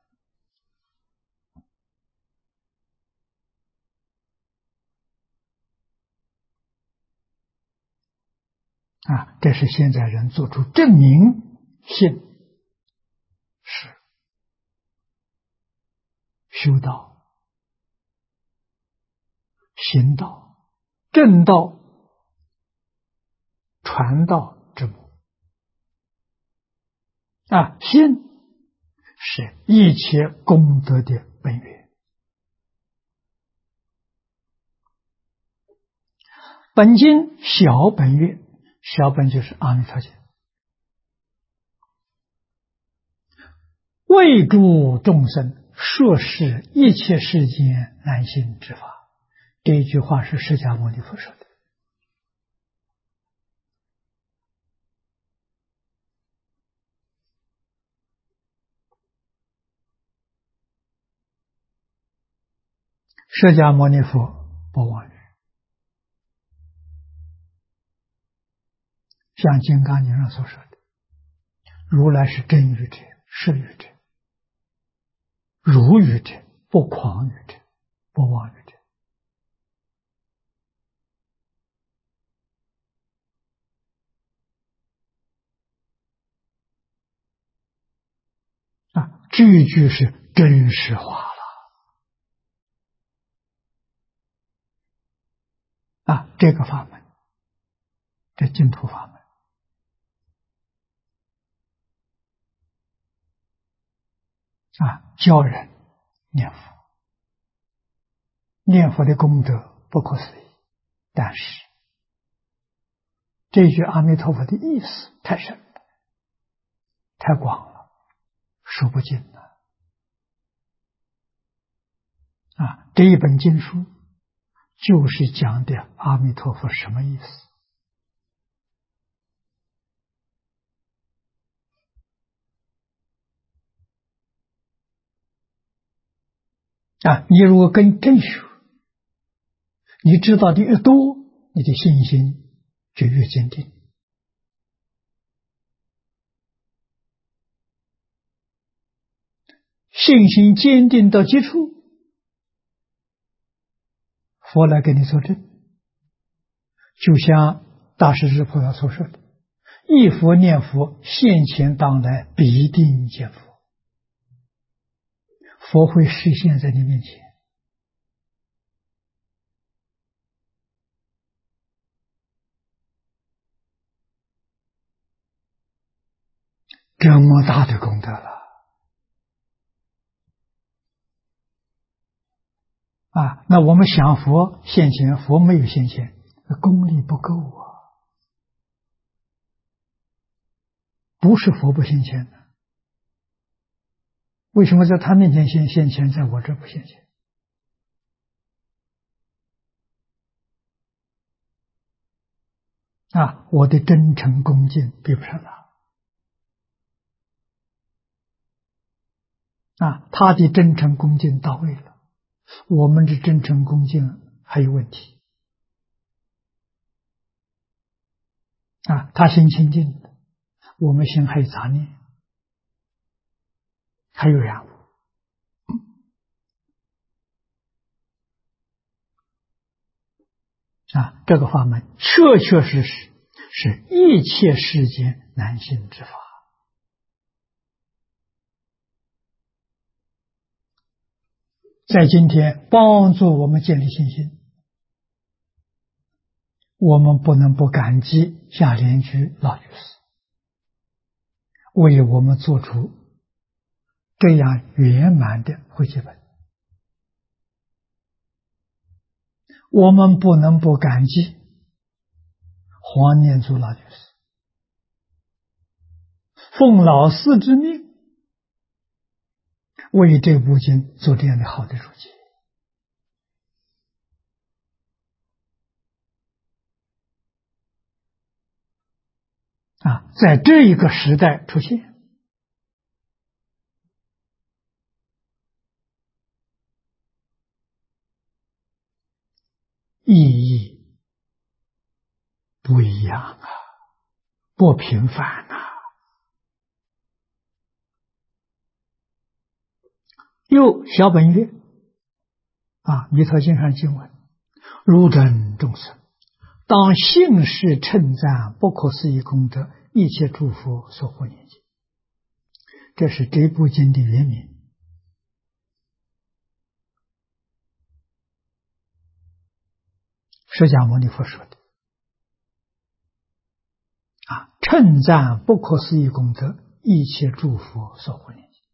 这是现在人做出证明，信是修道、行道、正道、传道之母信是一切功德的本源。本经小本月，小本就是阿弥陀经，为诸众生摄事一切世间难行之法。这一句话是释迦牟尼佛说的。释迦牟尼佛不妄语像《金刚经》上所说的，如来是真语者、实语者、如语者、不诳语者、不妄语者。句句是真实化了。这个法门，这净土法门教人念佛，念佛的功德不可思议，但是这句阿弥陀佛的意思太深了，太广了，说不尽了。这一本经书就是讲的阿弥陀佛什么意思。你如果跟真学，你知道的越多，你的信心就越坚定。信心坚定到极处，佛来给你作证，就像大势至菩萨所说的，忆佛念佛，现前当来必定见佛，佛会实现在你面前。这么大的功德了那我们想佛现前，佛没有现前，功力不够不是佛不现前的，为什么在他面前现前，在我这不现前？我的真诚恭敬比不上他的真诚恭敬到位了，我们的真诚恭敬还有问题他心清净的，我们心还有杂念，还有染污这个法门确确实实是一切世间难信之法。在今天帮助我们建立信心，我们不能不感激下莲居老居士为我们做出这样圆满的汇集本，我们不能不感激黄念祖老居士奉老师之命为这部经做这样的好的注解在这一个时代出现，意义不一样不平凡又小本月弥陀经上经文，如等众生当信誓称赞不可思议功德，一切诸佛所护念经。这是这部经的原名。释迦牟尼佛说的称赞不可思议功德，一切诸佛所护念经。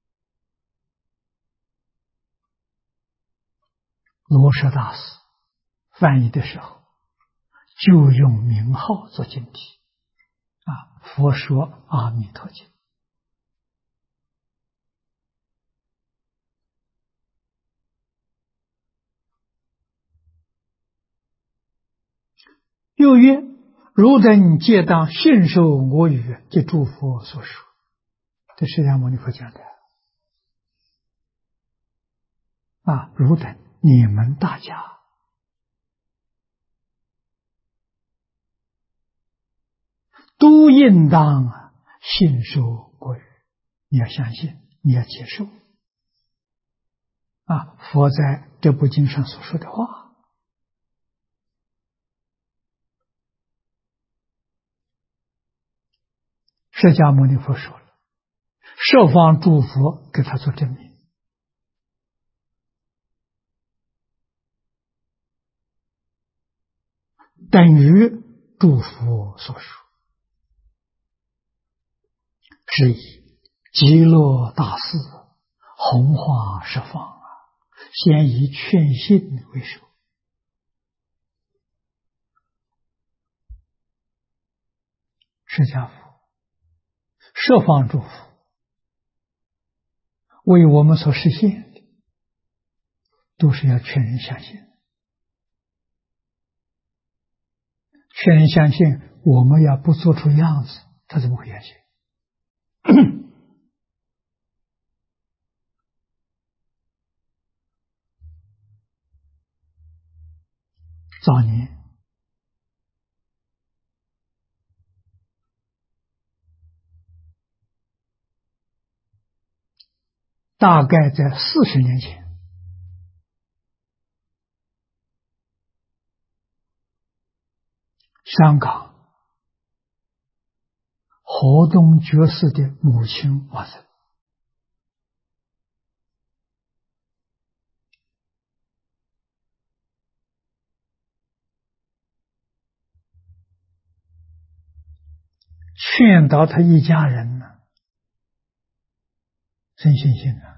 罗什大师翻译的时候就用名号做经题佛说阿弥陀经。又曰：汝等皆当信受我语及诸佛所说。这释迦牟尼佛讲的汝等你们大家都应当信受过语。你要相信，你要接受佛在这部经上所说的话。释迦牟尼佛说了，十方诸佛给他做证明，等于诸佛所说，是以极乐大士弘化十方先以劝信为首。释迦佛十方诸佛为我们所实现的，都是要劝人相信。劝人相信，我们要不做出样子，他怎么会相信？早年大概在40年前，香港河东爵士的母亲往生，劝导他一家人呢，真信心啊！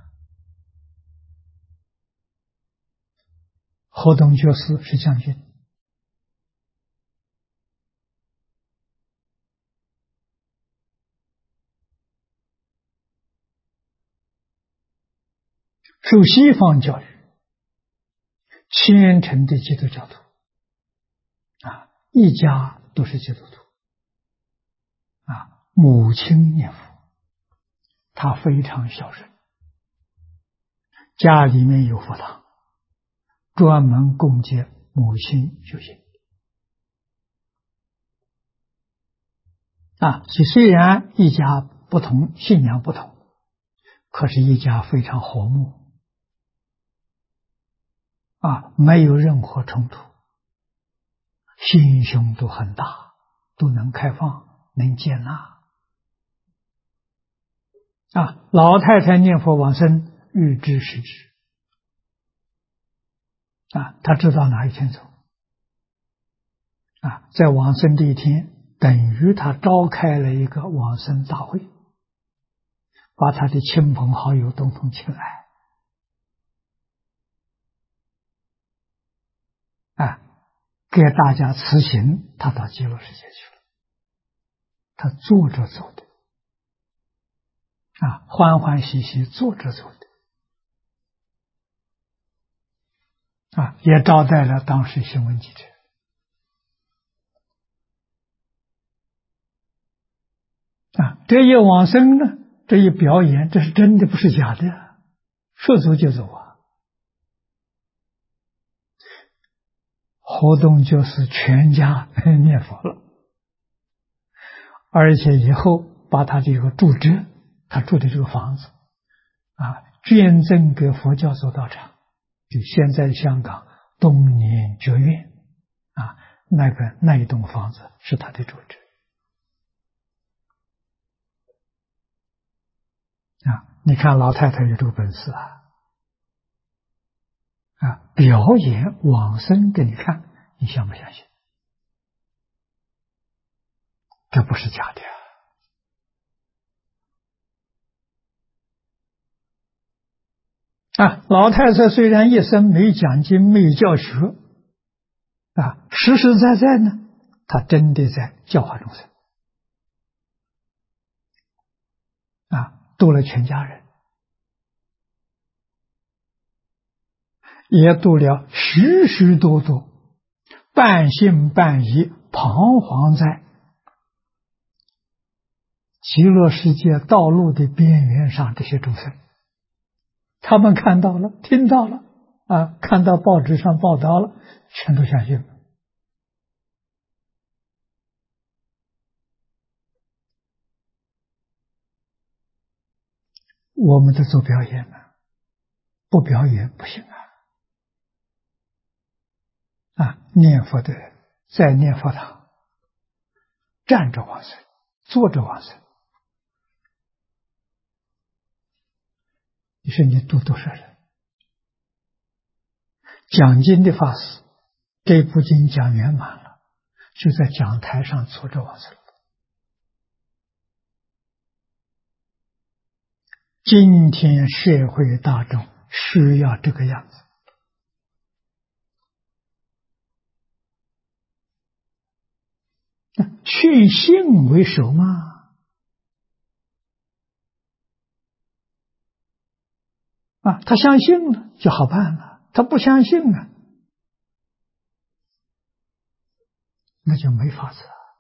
河东爵士是将军，受西方教育，虔诚的基督教徒一家都是基督徒母亲念佛，他非常孝顺，家里面有佛堂，专门供接母亲修行虽然一家不同，信仰不同，可是一家非常和睦没有任何冲突，心胸都很大，都能开放，能接纳老太太念佛往生，预知时至他知道哪一天走在往生这一天，等于他召开了一个往生大会，把他的亲朋好友统统请来给大家辞行，他到极乐世界去了，他坐着走的欢欢喜喜坐着走的也招待了当时新闻记者这一往生呢，这一表演，这是真的，不是假的，说走就走活动就是全家念佛了，而且以后把他这个住址，他住的这个房子捐赠给佛教做道场，就现在香港东年觉院那一栋房子是他的住址你看老太太有这个本事表演往生给你看，你相不相信？这不是假的老太太虽然一生没讲经没教学实实在在呢，她真的在教化众生度了全家人，也度了许许多多半信半疑彷徨在极乐世界道路的边缘上这些众生，他们看到了，听到了看到报纸上报道了，全都相信了我们在做表演呢，不表演不行念佛的人在念佛堂站着往生，坐着往生，你说你度多少人？讲经的法师这部经讲圆满了，就在讲台上坐着往生。今天社会大众需要这个样子去信为首嘛，他相信了就好办了，他不相信了，那就没法子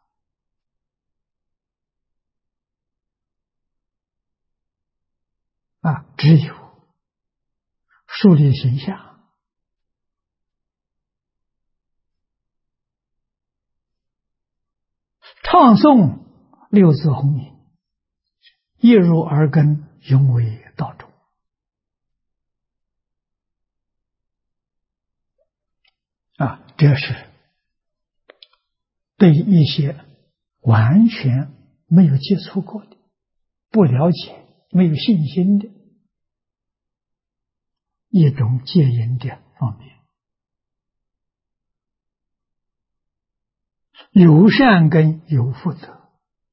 只有树立形象，唱诵六字洪名，一入耳根，永为道中。这是对一些完全没有接触过的、不了解、没有信心的一种戒淫的方面。有善根有福德，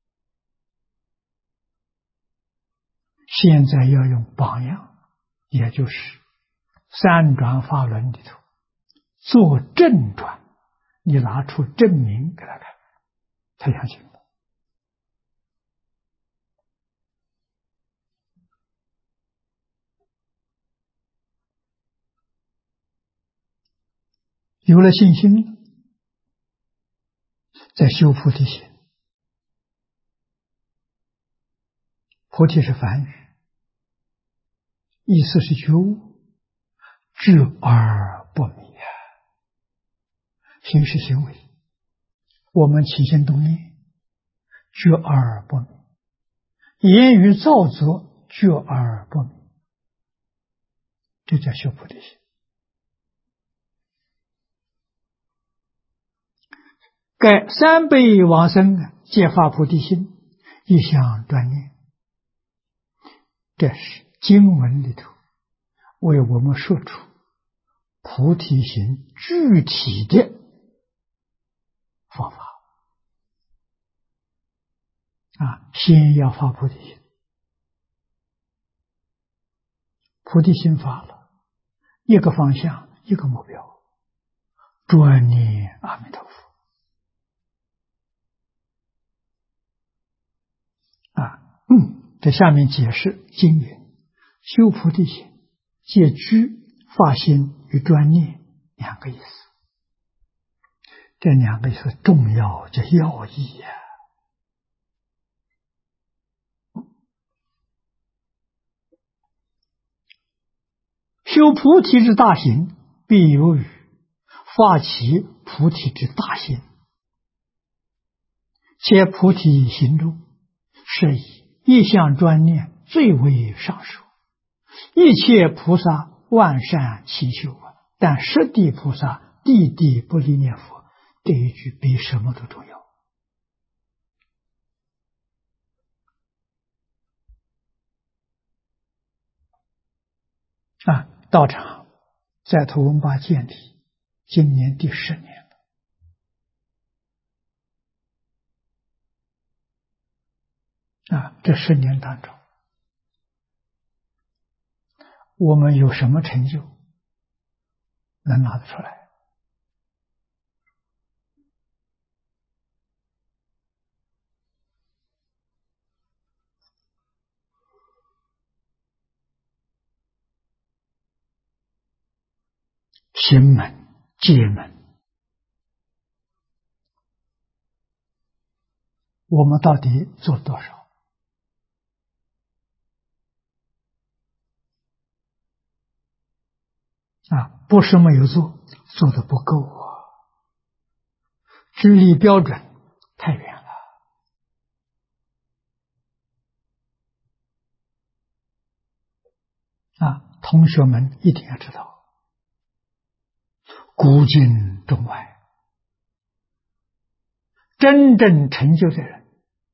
现在要用榜样，也就是三转法轮里头做正转，你拿出证明给他看，他相信了。有了信心，再修菩提心。菩提是梵语，意思是觉悟，知而不迷心是行为，我们起心动念，觉而不迷；言语造作，觉而不迷。这叫修菩提心。盖三辈往生皆发菩提心，一向专念。这是经文里头为我们说出菩提心具体的方法。先要发菩提心，菩提心发了，一个方向，一个目标，专念阿弥陀佛。这下面解释经云：修菩提心，借居、发心与专念两个意思。这两个意思重要的要义修菩提之大行，必有余发起菩提之大心，且菩提心中是以一向专念最为上首，一切菩萨万善齐修，但十地菩萨地地不离念佛，这一句比什么都重要。道场在头文化建立，今年第10年了。这10年当中，我们有什么成就能拿得出来？行门、戒门，我们到底做了多少？不是没有做，做的不够距离标准太远了。 同学们一定要知道，古今中外，真正成就的人，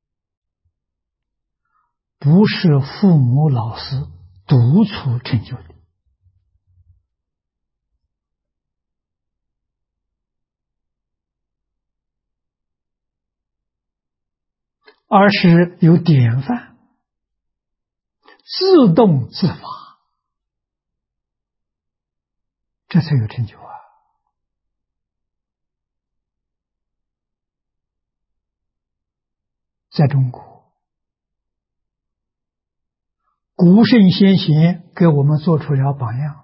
不是父母老师督促成就的，而是有典范，自动自发，这才有成就啊！在中国，古圣先贤给我们做出了榜样，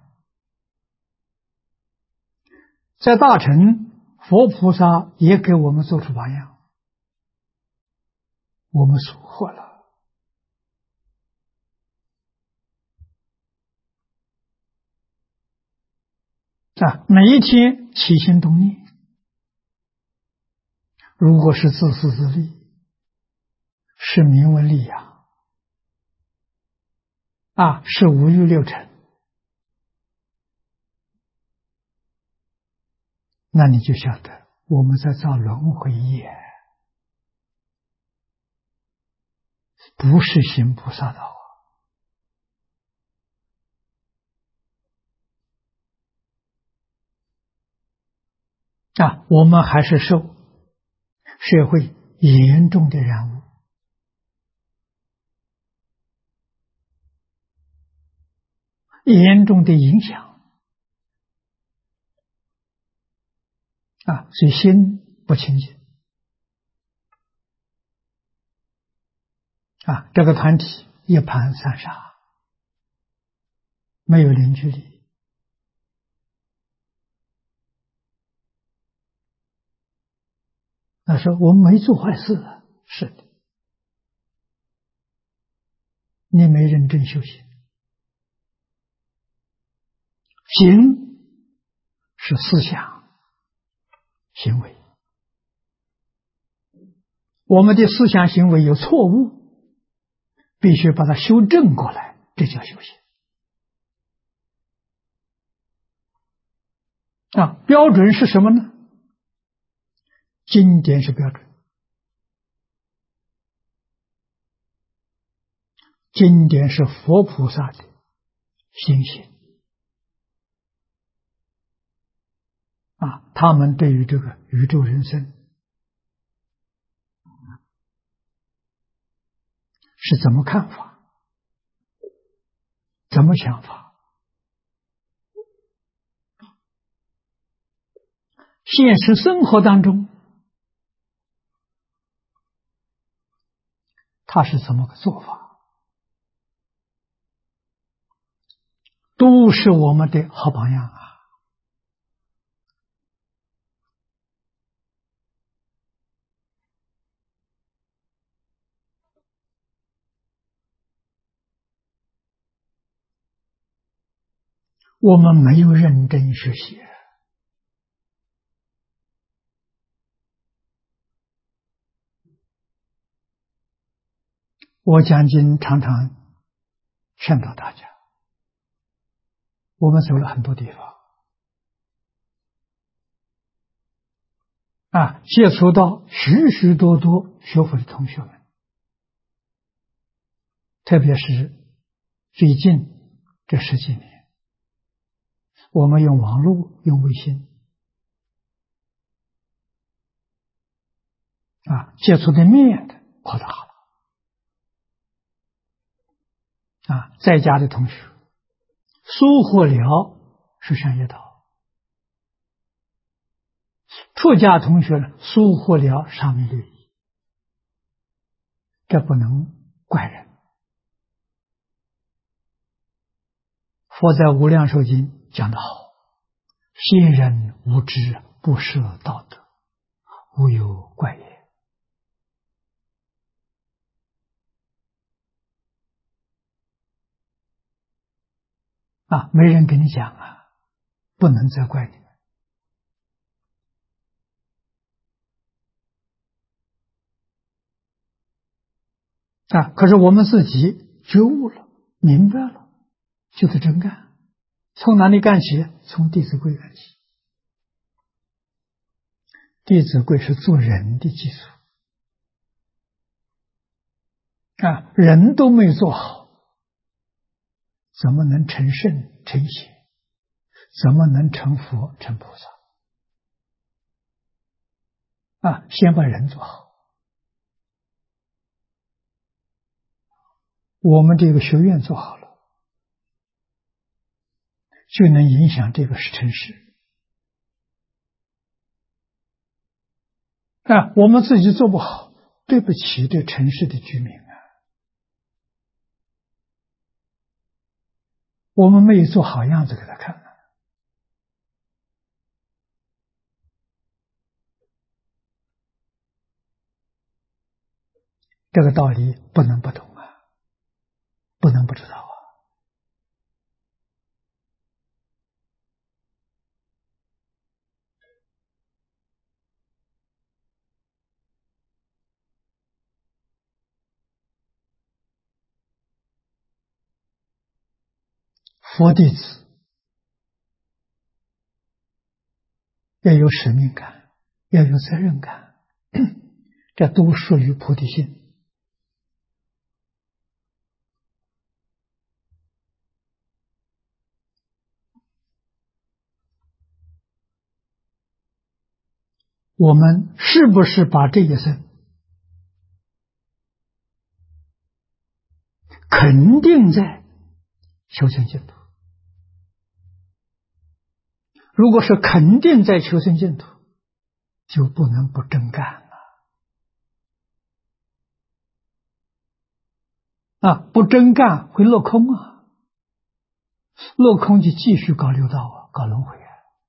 在大乘，佛菩萨也给我们做出榜样，我们收获了。每一天起心动念，如果是自私自利，是名闻利养，是五欲六尘，那你就晓得我们在造轮回业，不是行菩萨道我们还是受社会严重的染污，严重的影响所以心不清净这个团体一盘散沙，没有凝聚力。那说我们没做坏事啊，是的，你没认真修行。行是思想行为，我们的思想行为有错误，必须把它修正过来，这叫修行标准是什么呢？经典是标准，经典是佛菩萨的心性他们对于这个宇宙人生是怎么看法，怎么想法，现实生活当中他是怎么个做法，都是我们的好榜样我们没有认真学习。我讲经常常劝导大家，我们走了很多地方接触到许许多多学佛的同学们，特别是最近这10几年，我们用网络用微信接触的面的扩大了在家的同学收获了是善业道，出家同学呢收获了沙弥律仪，这不能怪人。佛在无量寿经讲得好，先人无知，不摄道德，无有怪也。没人跟你讲不能责怪你可是我们自己觉悟了，明白了， 就是真干。从哪里干起？从《弟子规》干起。《弟子规》是做人的基础啊，人都没做好，怎么能成圣成贤？怎么能成佛成菩萨？啊，先把人做好。我们这个学院做好了，就能影响这个城市。啊，我们自己做不好，对不起这城市的居民啊。我们没有做好样子给他看。这个道理不能不懂啊，不能不知道啊。佛弟子要有使命感，要有责任感，这都属于菩提心。我们是不是把这一生肯定在求生净土？如果是肯定在求生净土，就不能不真干了啊！不真干会落空啊，落空就继续搞六道啊，搞轮回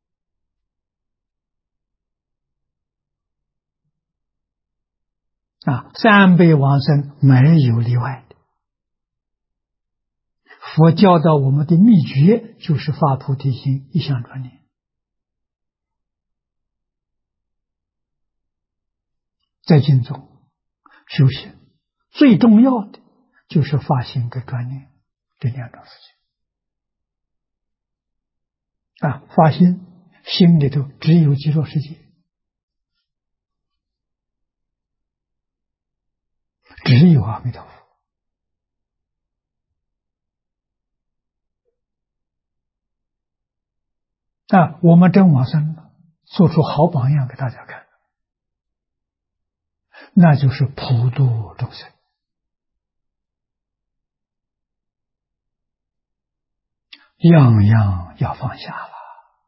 啊！三辈往生没有例外的。佛教导我们的秘诀就是发菩提心，一向专念。在经中修行最重要的就是发心跟专念这两种事情啊。发心，心里头只有极乐世界，只有阿弥陀佛啊。我们真往生了，做出好榜样给大家看，那就是普度众生。样样要放下了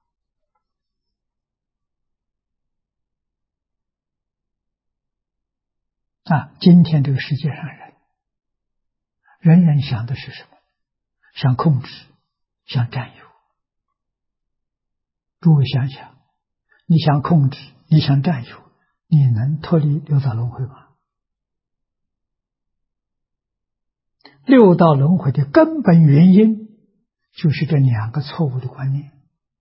啊！今天这个世界上人人想的是什么？想控制，想占有。诸位想想，你想控制，你想占有，你能脱离六道轮回吗？六道轮回的根本原因就是这两个错误的观念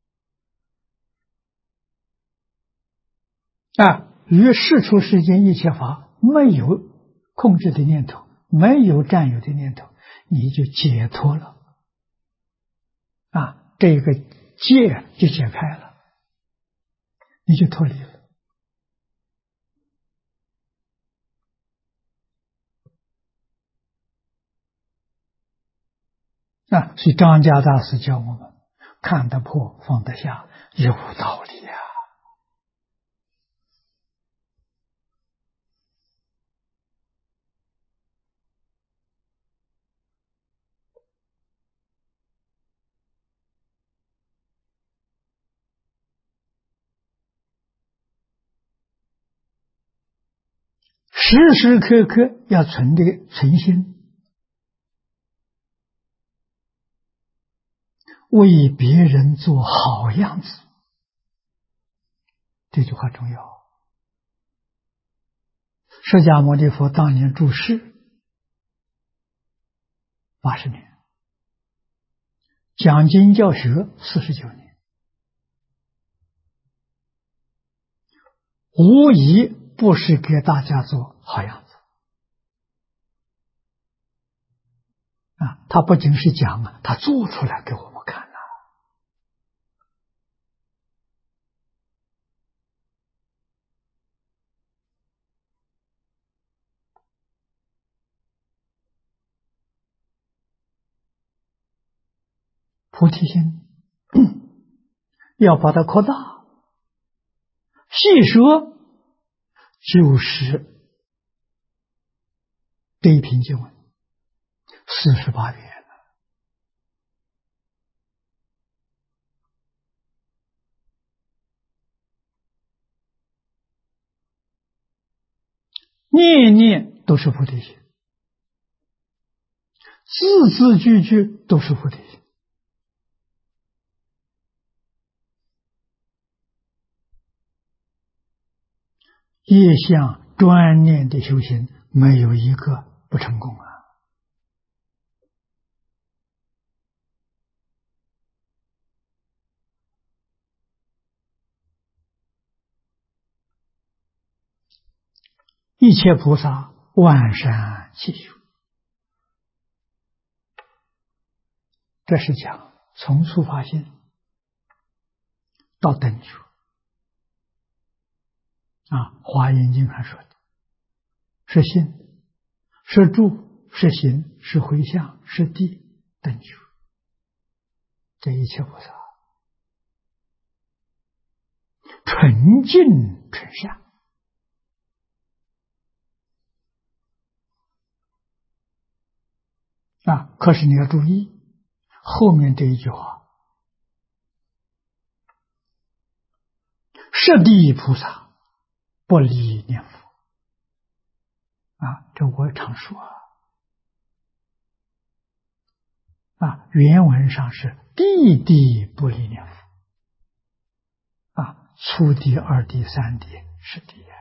啊！于世出世间一切法没有控制的念头，没有占有的念头，你就解脱了啊！这个戒就解开了，你就脱离了啊！所以张家大师教我们看得破放得下，有道理啊。时时刻刻要存心，为别人做好样子，这句话重要。释迦牟尼佛当年住世80年，讲经教学49年，无疑不是给大家做好样子啊，他不仅是讲啊，他做出来给我们看了。菩提心要把它扩大，细说就是这一品经文48愿。念念都是菩提心，字字句句都是菩提心。业相专念的修行，没有一个不成功啊！一切菩萨万善齐修，这是讲从初发心到等觉啊，《华严经》上说的是心，是住，是行，是回向，是地，等觉。这一切菩萨纯净纯善啊！可是你要注意后面这一句话：舍利菩萨不离念佛啊！这我常说啊，原文上是地地不离念佛啊，初地、二地、三地、十地啊。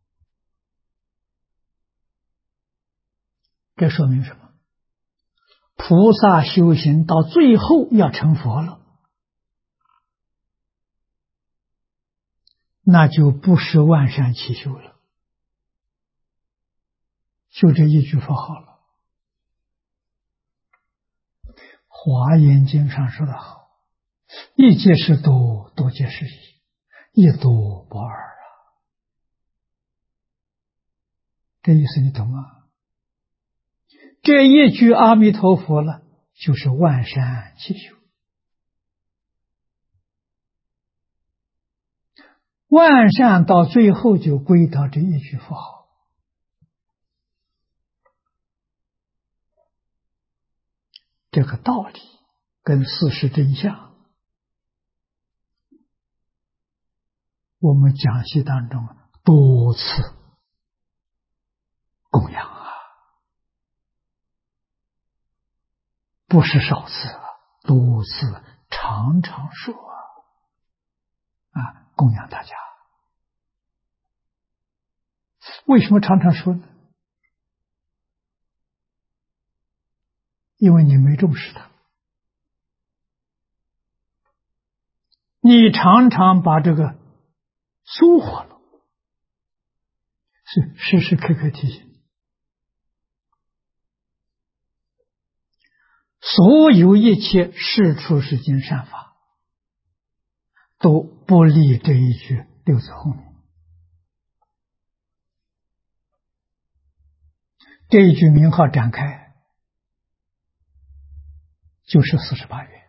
这说明什么？菩萨修行到最后要成佛了，那就不是万善齐修了，就这一句佛号了。华严经上说得好，一皆是多，多皆是一，一多不二啊。这意思你懂吗？这一句阿弥陀佛了，就是万善齐修。万善到最后就归到这一句佛号。这个道理跟事实真相，我们讲习当中多次供养啊，不是少次啊，多次常常说啊，供养大家。为什么常常说呢？因为你没重视它，你常常把这个疏忽了，是时时刻刻提醒。所有一切事出世间善法，都不离这一句六字后面。这一句名号展开，就是48愿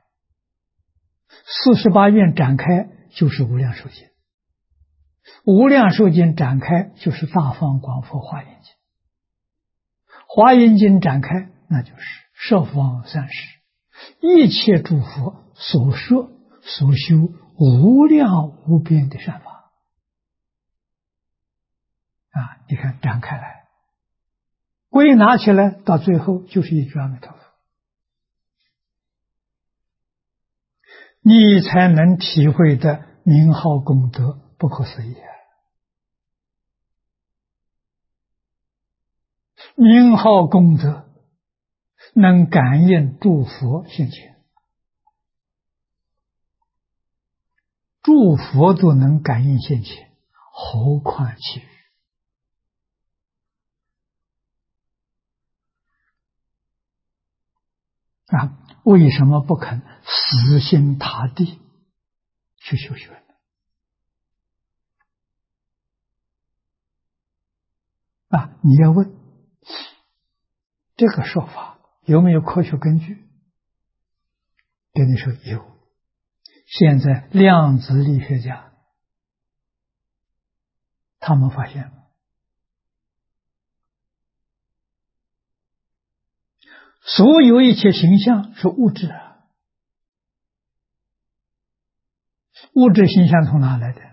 ，48愿展开就是无量寿经，无量寿经展开就是大方广佛华严经，华严经展开那就是十方三世一切诸佛所说所修无量无边的善法啊！你看展开来，归纳起来，到最后就是一句阿弥陀佛，你才能体会的名号功德不可思议啊！名号功德能感应诸佛性情，诸佛都能感应性情，何况其余？ 为什么不肯死心塌地去修学呢？你要问这个说法有没有科学根据？跟你说有。现在量子力学家他们发现所有一切形象是物质物质形象从哪来的？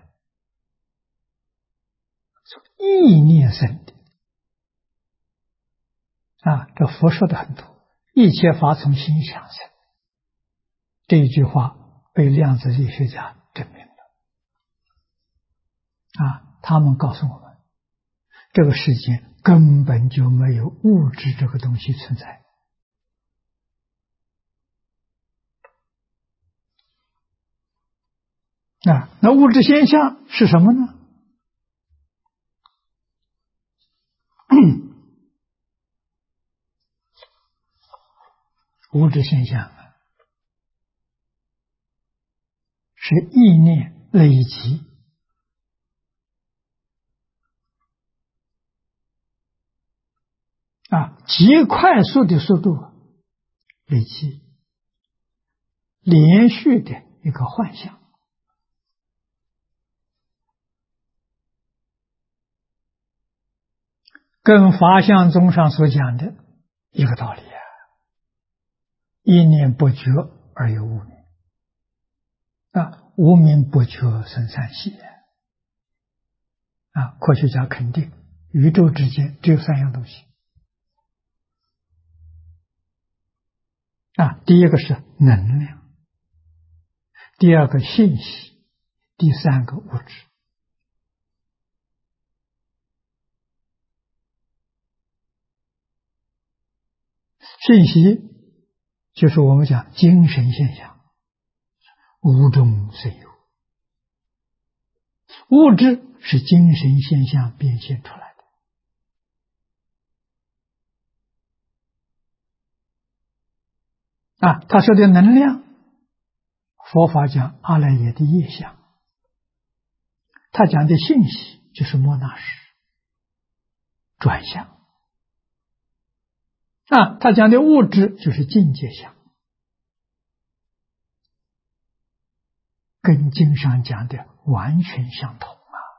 从意念生的这佛说的很多，一切法从心想生，这一句话被量子力学家证明了他们告诉我们，这个世界根本就没有物质这个东西存在那物质现象是什么呢？物质现象是意念累积极快速的速度累积连续的一个幻象，跟法相宗上所讲的一个道理一念不觉而有无明无明不觉生三系科学家肯定宇宙之间只有三样东西第一个是能量，第二个信息，第三个物质信息就是我们讲精神现象，无中生有，物质是精神现象变现出来的他说的能量，佛法讲阿赖耶的业相，他讲的信息就是莫那识转向他讲的物质就是境界相，跟经上讲的完全相同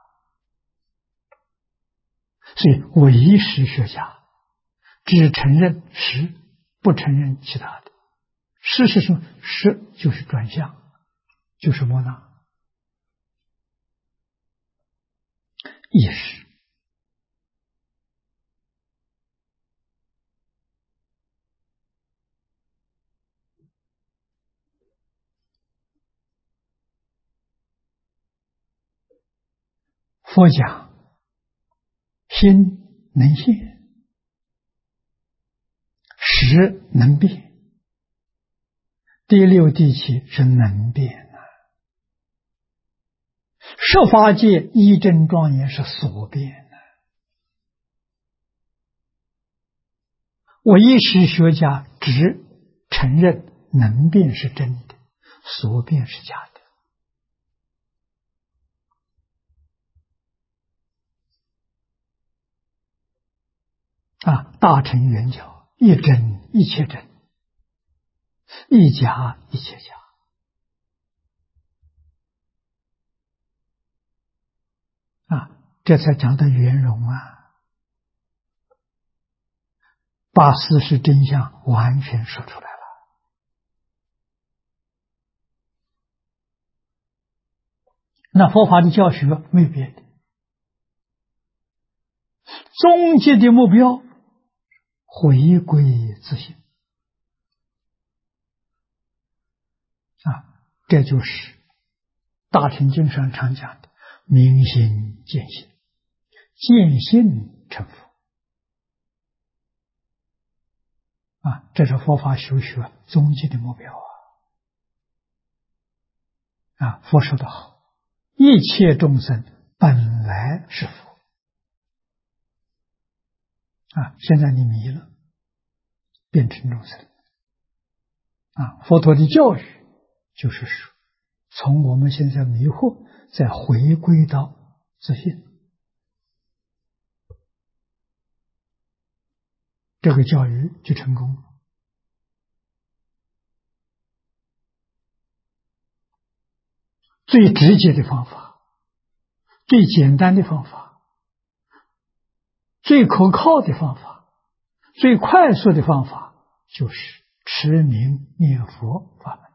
所以唯识学家只承认识，不承认其他的。识是什么？识就是转向，就是莫那意识。佛讲心能现，识能变，第六第七是能变十法界一真庄严是所变唯识学家只承认能变是真的，所变是假的大乘圆教一真一切真，一假一切假这才讲的圆融把事实真相完全说出来了。那佛法的教学没别的，终极的目标回归自性这就是大乘经上常讲的明心见性，见性成佛这是佛法修学终极的目标佛说得好，一切众生本来是佛现在你迷了，变成众生佛陀的教育就是说，从我们现在迷惑，再回归到自信。这个教育就成功了。最直接的方法，最简单的方法，最可靠的方法，最快速的方法，就是持名念佛法门。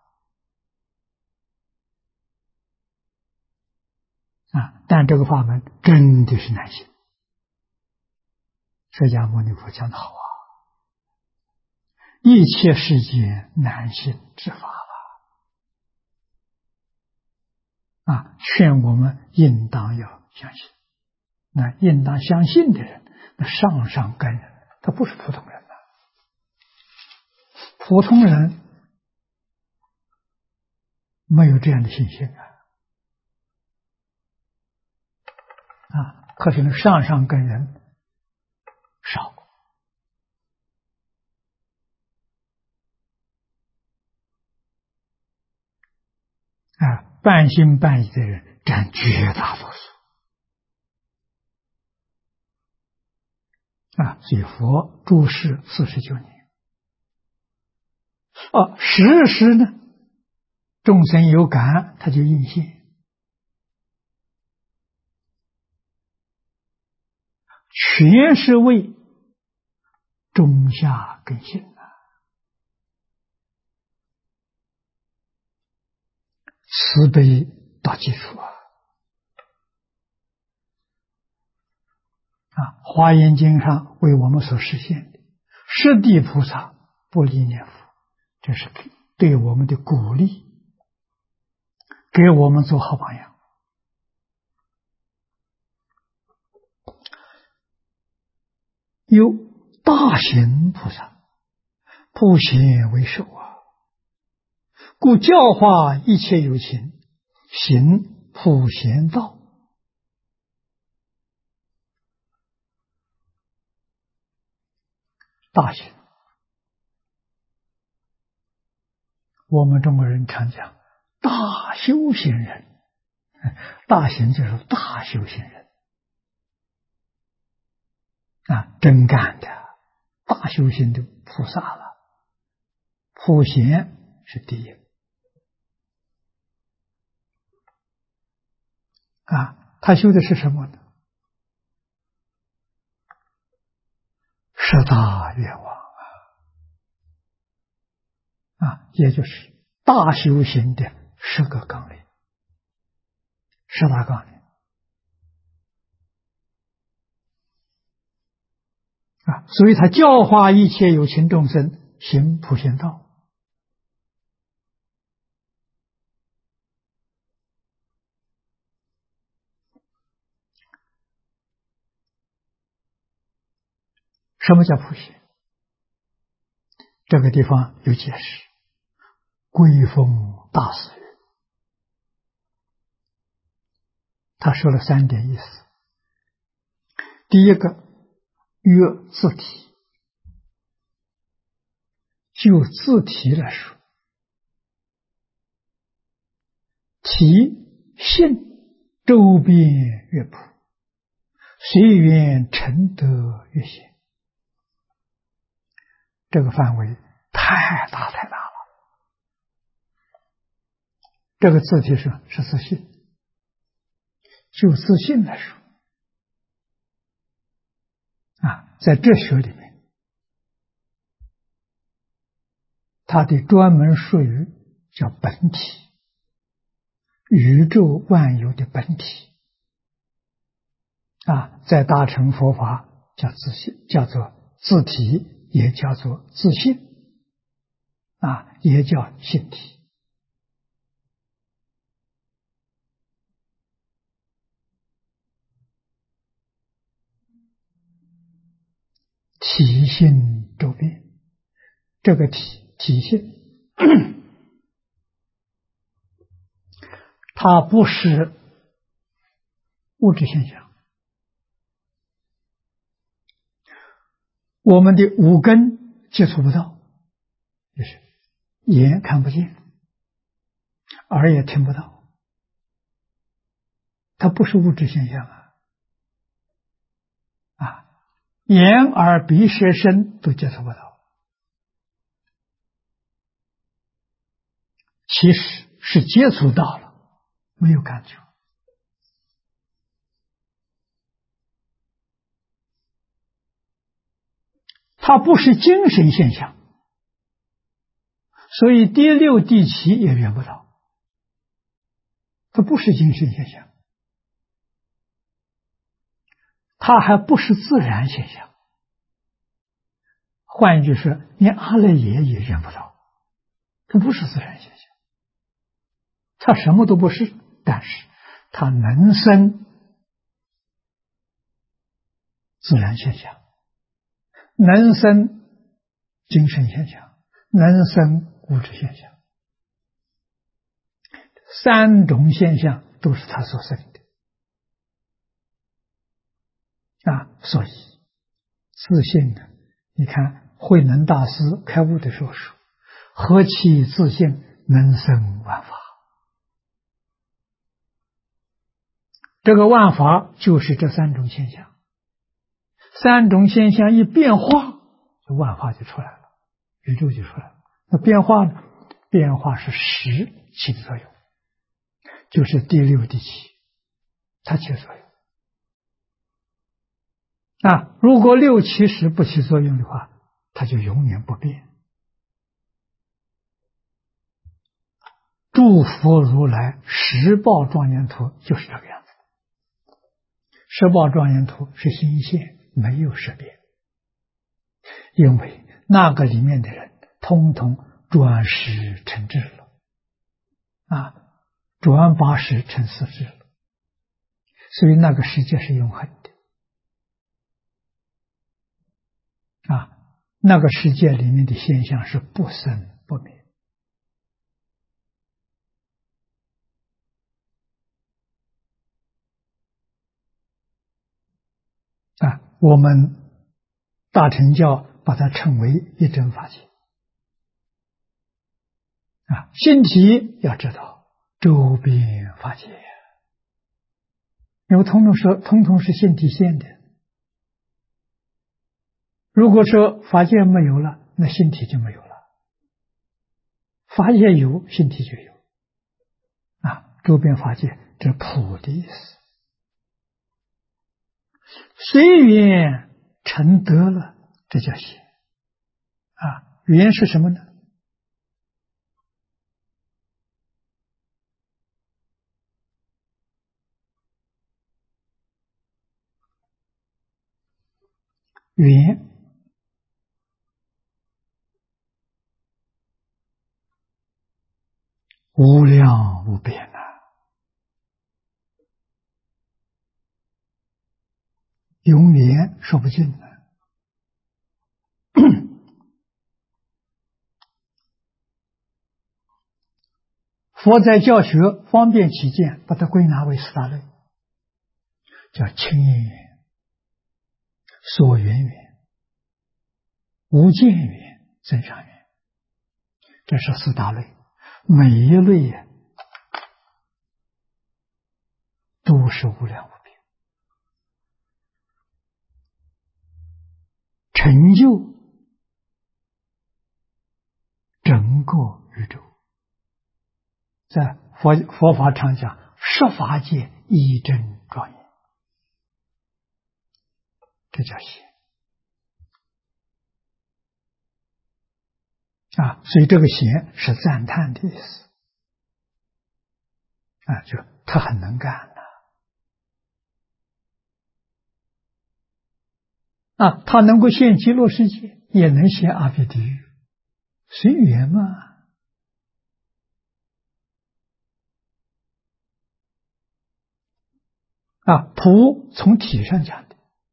但这个法门真的是难信。释迦牟尼佛讲得好一切世间难信之法劝我们应当要相信。那应当相信的人，那上上根人，他不是普通人普通人没有这样的信心可是呢，上上根人少半信半疑的人占绝大多数所以佛住世49年时呢，众生有感，他就应现，全是为中下根性慈悲到基础华严经上为我们所实现的十地菩萨不离念佛，这是对我们的鼓励，给我们做好榜样。有大行菩萨，普贤为首故教化一切有情，行普贤道。大行，我们中国人常讲大修行人，大行就是大修行人真干的大修行的菩萨了。普贤是第一他修的是什么呢？十大愿望也就是大修行的10个纲领，10大纲领所以他教化一切有情众生行普贤道。什么叫普贤？这个地方有解释。归峰大师云，他说了3点意思。第一个，约自体，就自体来说，体性周边越普，随缘成德越显。这个范围太大了。这个自体是自信，就自信来说在哲学里面，它的专门术语叫本体，宇宙万有的本体在大乘佛法叫自信，叫做自体，也叫做自信也叫性体。体性周遍，这个体性它不是物质现象，我们的五根接触不到，就是眼看不见，耳也听不到，它不是物质现象眼耳鼻舌身都接触不到，其实是接触到了，没有感觉。它不是精神现象，所以第六、第七也缘不到，它不是精神现象，它还不是自然现象。换句说，连阿赖耶也缘不到，它不是自然现象，它什么都不是，但是它能生自然现象，能生精神现象，能生物质现象，三种现象都是他所生的所以自信呢，你看慧能大师开悟的时候说：“何其自信，能生万法。”这个万法就是这三种现象，三种现象一变化，就万法就出来了，宇宙就出来了。那变化呢？变化是识起的作用，就是第六、第七，它起作用。如果六七识不起作用的话，它就永远不变。诸佛如来十报庄严图就是这个样子。十报庄严图是心现，没有识别，因为那个里面的人通通转识成智了转八识成四智了，所以那个世界是永恒的那个世界里面的现象是不生不灭我们大乘教把它称为一真法界性体要知道周边法界，因为通通是性体现的。如果说法界没有了，那性体就没有了；法界有，性体就有周边法界这普的意思，随缘成德了，这叫显缘是什么呢？缘无量无边永远说不尽的佛在教学方便起见，把它归纳为四大类，叫清净缘、所缘缘、无间缘、增上缘，这是四大类。每一类都是无量无边，成就整个宇宙。在佛法常讲，十法界一真庄严，这叫显所以这个显是赞叹的意思就他很能干他能够现极乐世界，也能现阿鼻地狱，随缘嘛。普从体上讲的，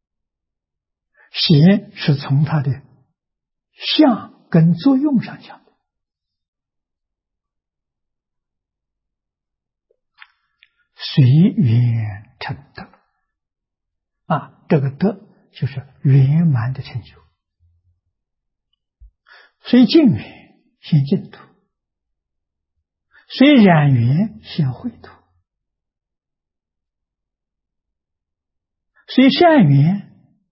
显是从它的相跟作用上讲的。随缘成德这个德就是圆满的成就。随境缘现净土， 所以染缘现秽土，所以善缘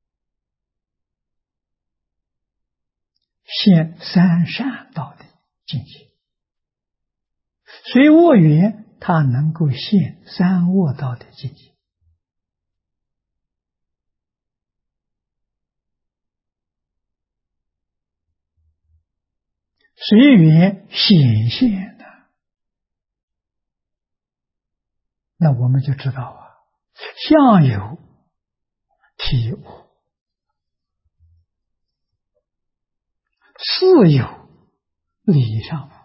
现三善道的境界，所以恶缘它能够现三恶道的境界。随缘显现的，那我们就知道啊，相有体无，事有理上无，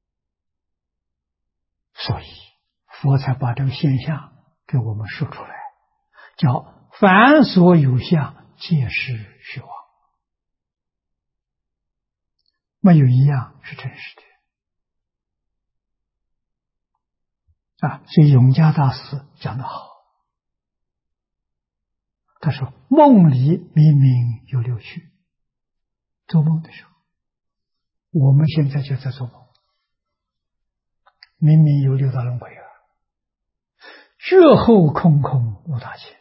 所以佛才把这个现象给我们说出来，叫凡所有相，皆是虚妄，没有一样是真实的啊。所以永嘉大师讲得好，他说梦里明明有六趣，做梦的时候，我们现在就在做梦，明明有六道轮回啊，觉后空空无大千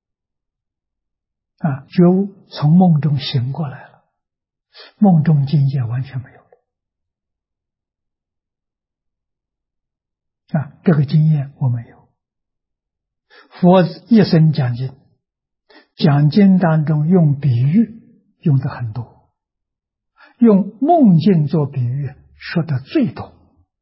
啊，觉悟从梦中醒过来了，梦中境界完全没有了啊，这个经验我们有。佛一生讲经，讲经当中用比喻用的很多，用梦境做比喻说的最多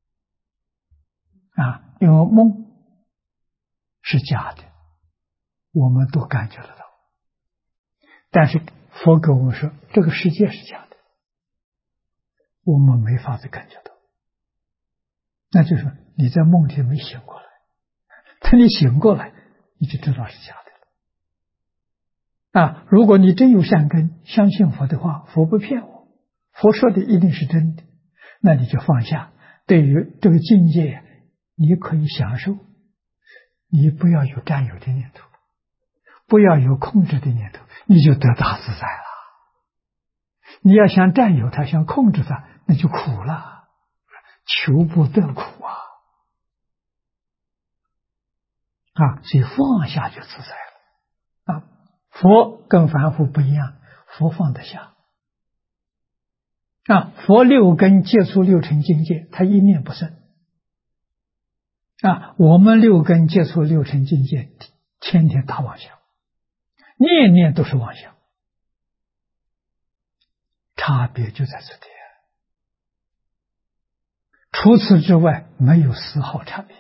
啊，因为梦是假的，我们都感觉得到，但是佛跟我们说这个世界是假的，我们没法子感觉到，那就是你在梦里没醒过来，等你醒过来你就知道是假的了啊。如果你真有善根，相信佛的话，佛不骗我，佛说的一定是真的，那你就放下，对于这个境界你可以享受，你不要有占有的念头，不要有控制的念头，你就得大自在了。你要想占有它，想控制它，那就苦了，求不得苦啊！所以放下就自在了啊！佛跟凡夫不一样，佛放得下啊！佛六根接触六尘境界，他一念不生啊！我们六根接触六尘境界，天天打妄想，念念都是妄想，差别就在这里，除此之外没有丝毫差别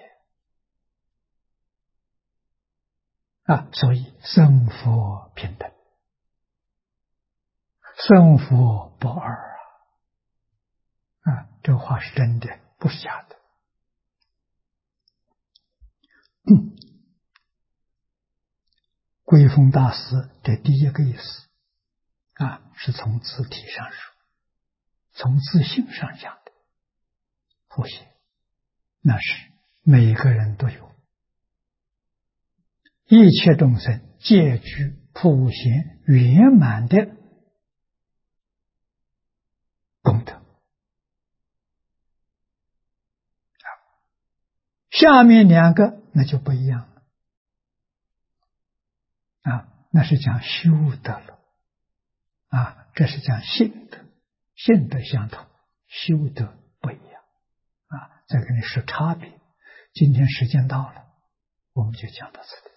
啊！所以生佛平等，生佛不二啊！这话是真的，不是假的。归峰大师的第一个意思是从字体上说，从自性上讲的佛性，那是每个人都有，一切众生皆具普贤圆满的功德。下面两个那就不一样了那是讲修德了这是讲性德，性德相同，修德不一样再跟你说差别。今天时间到了，我们就讲到这里。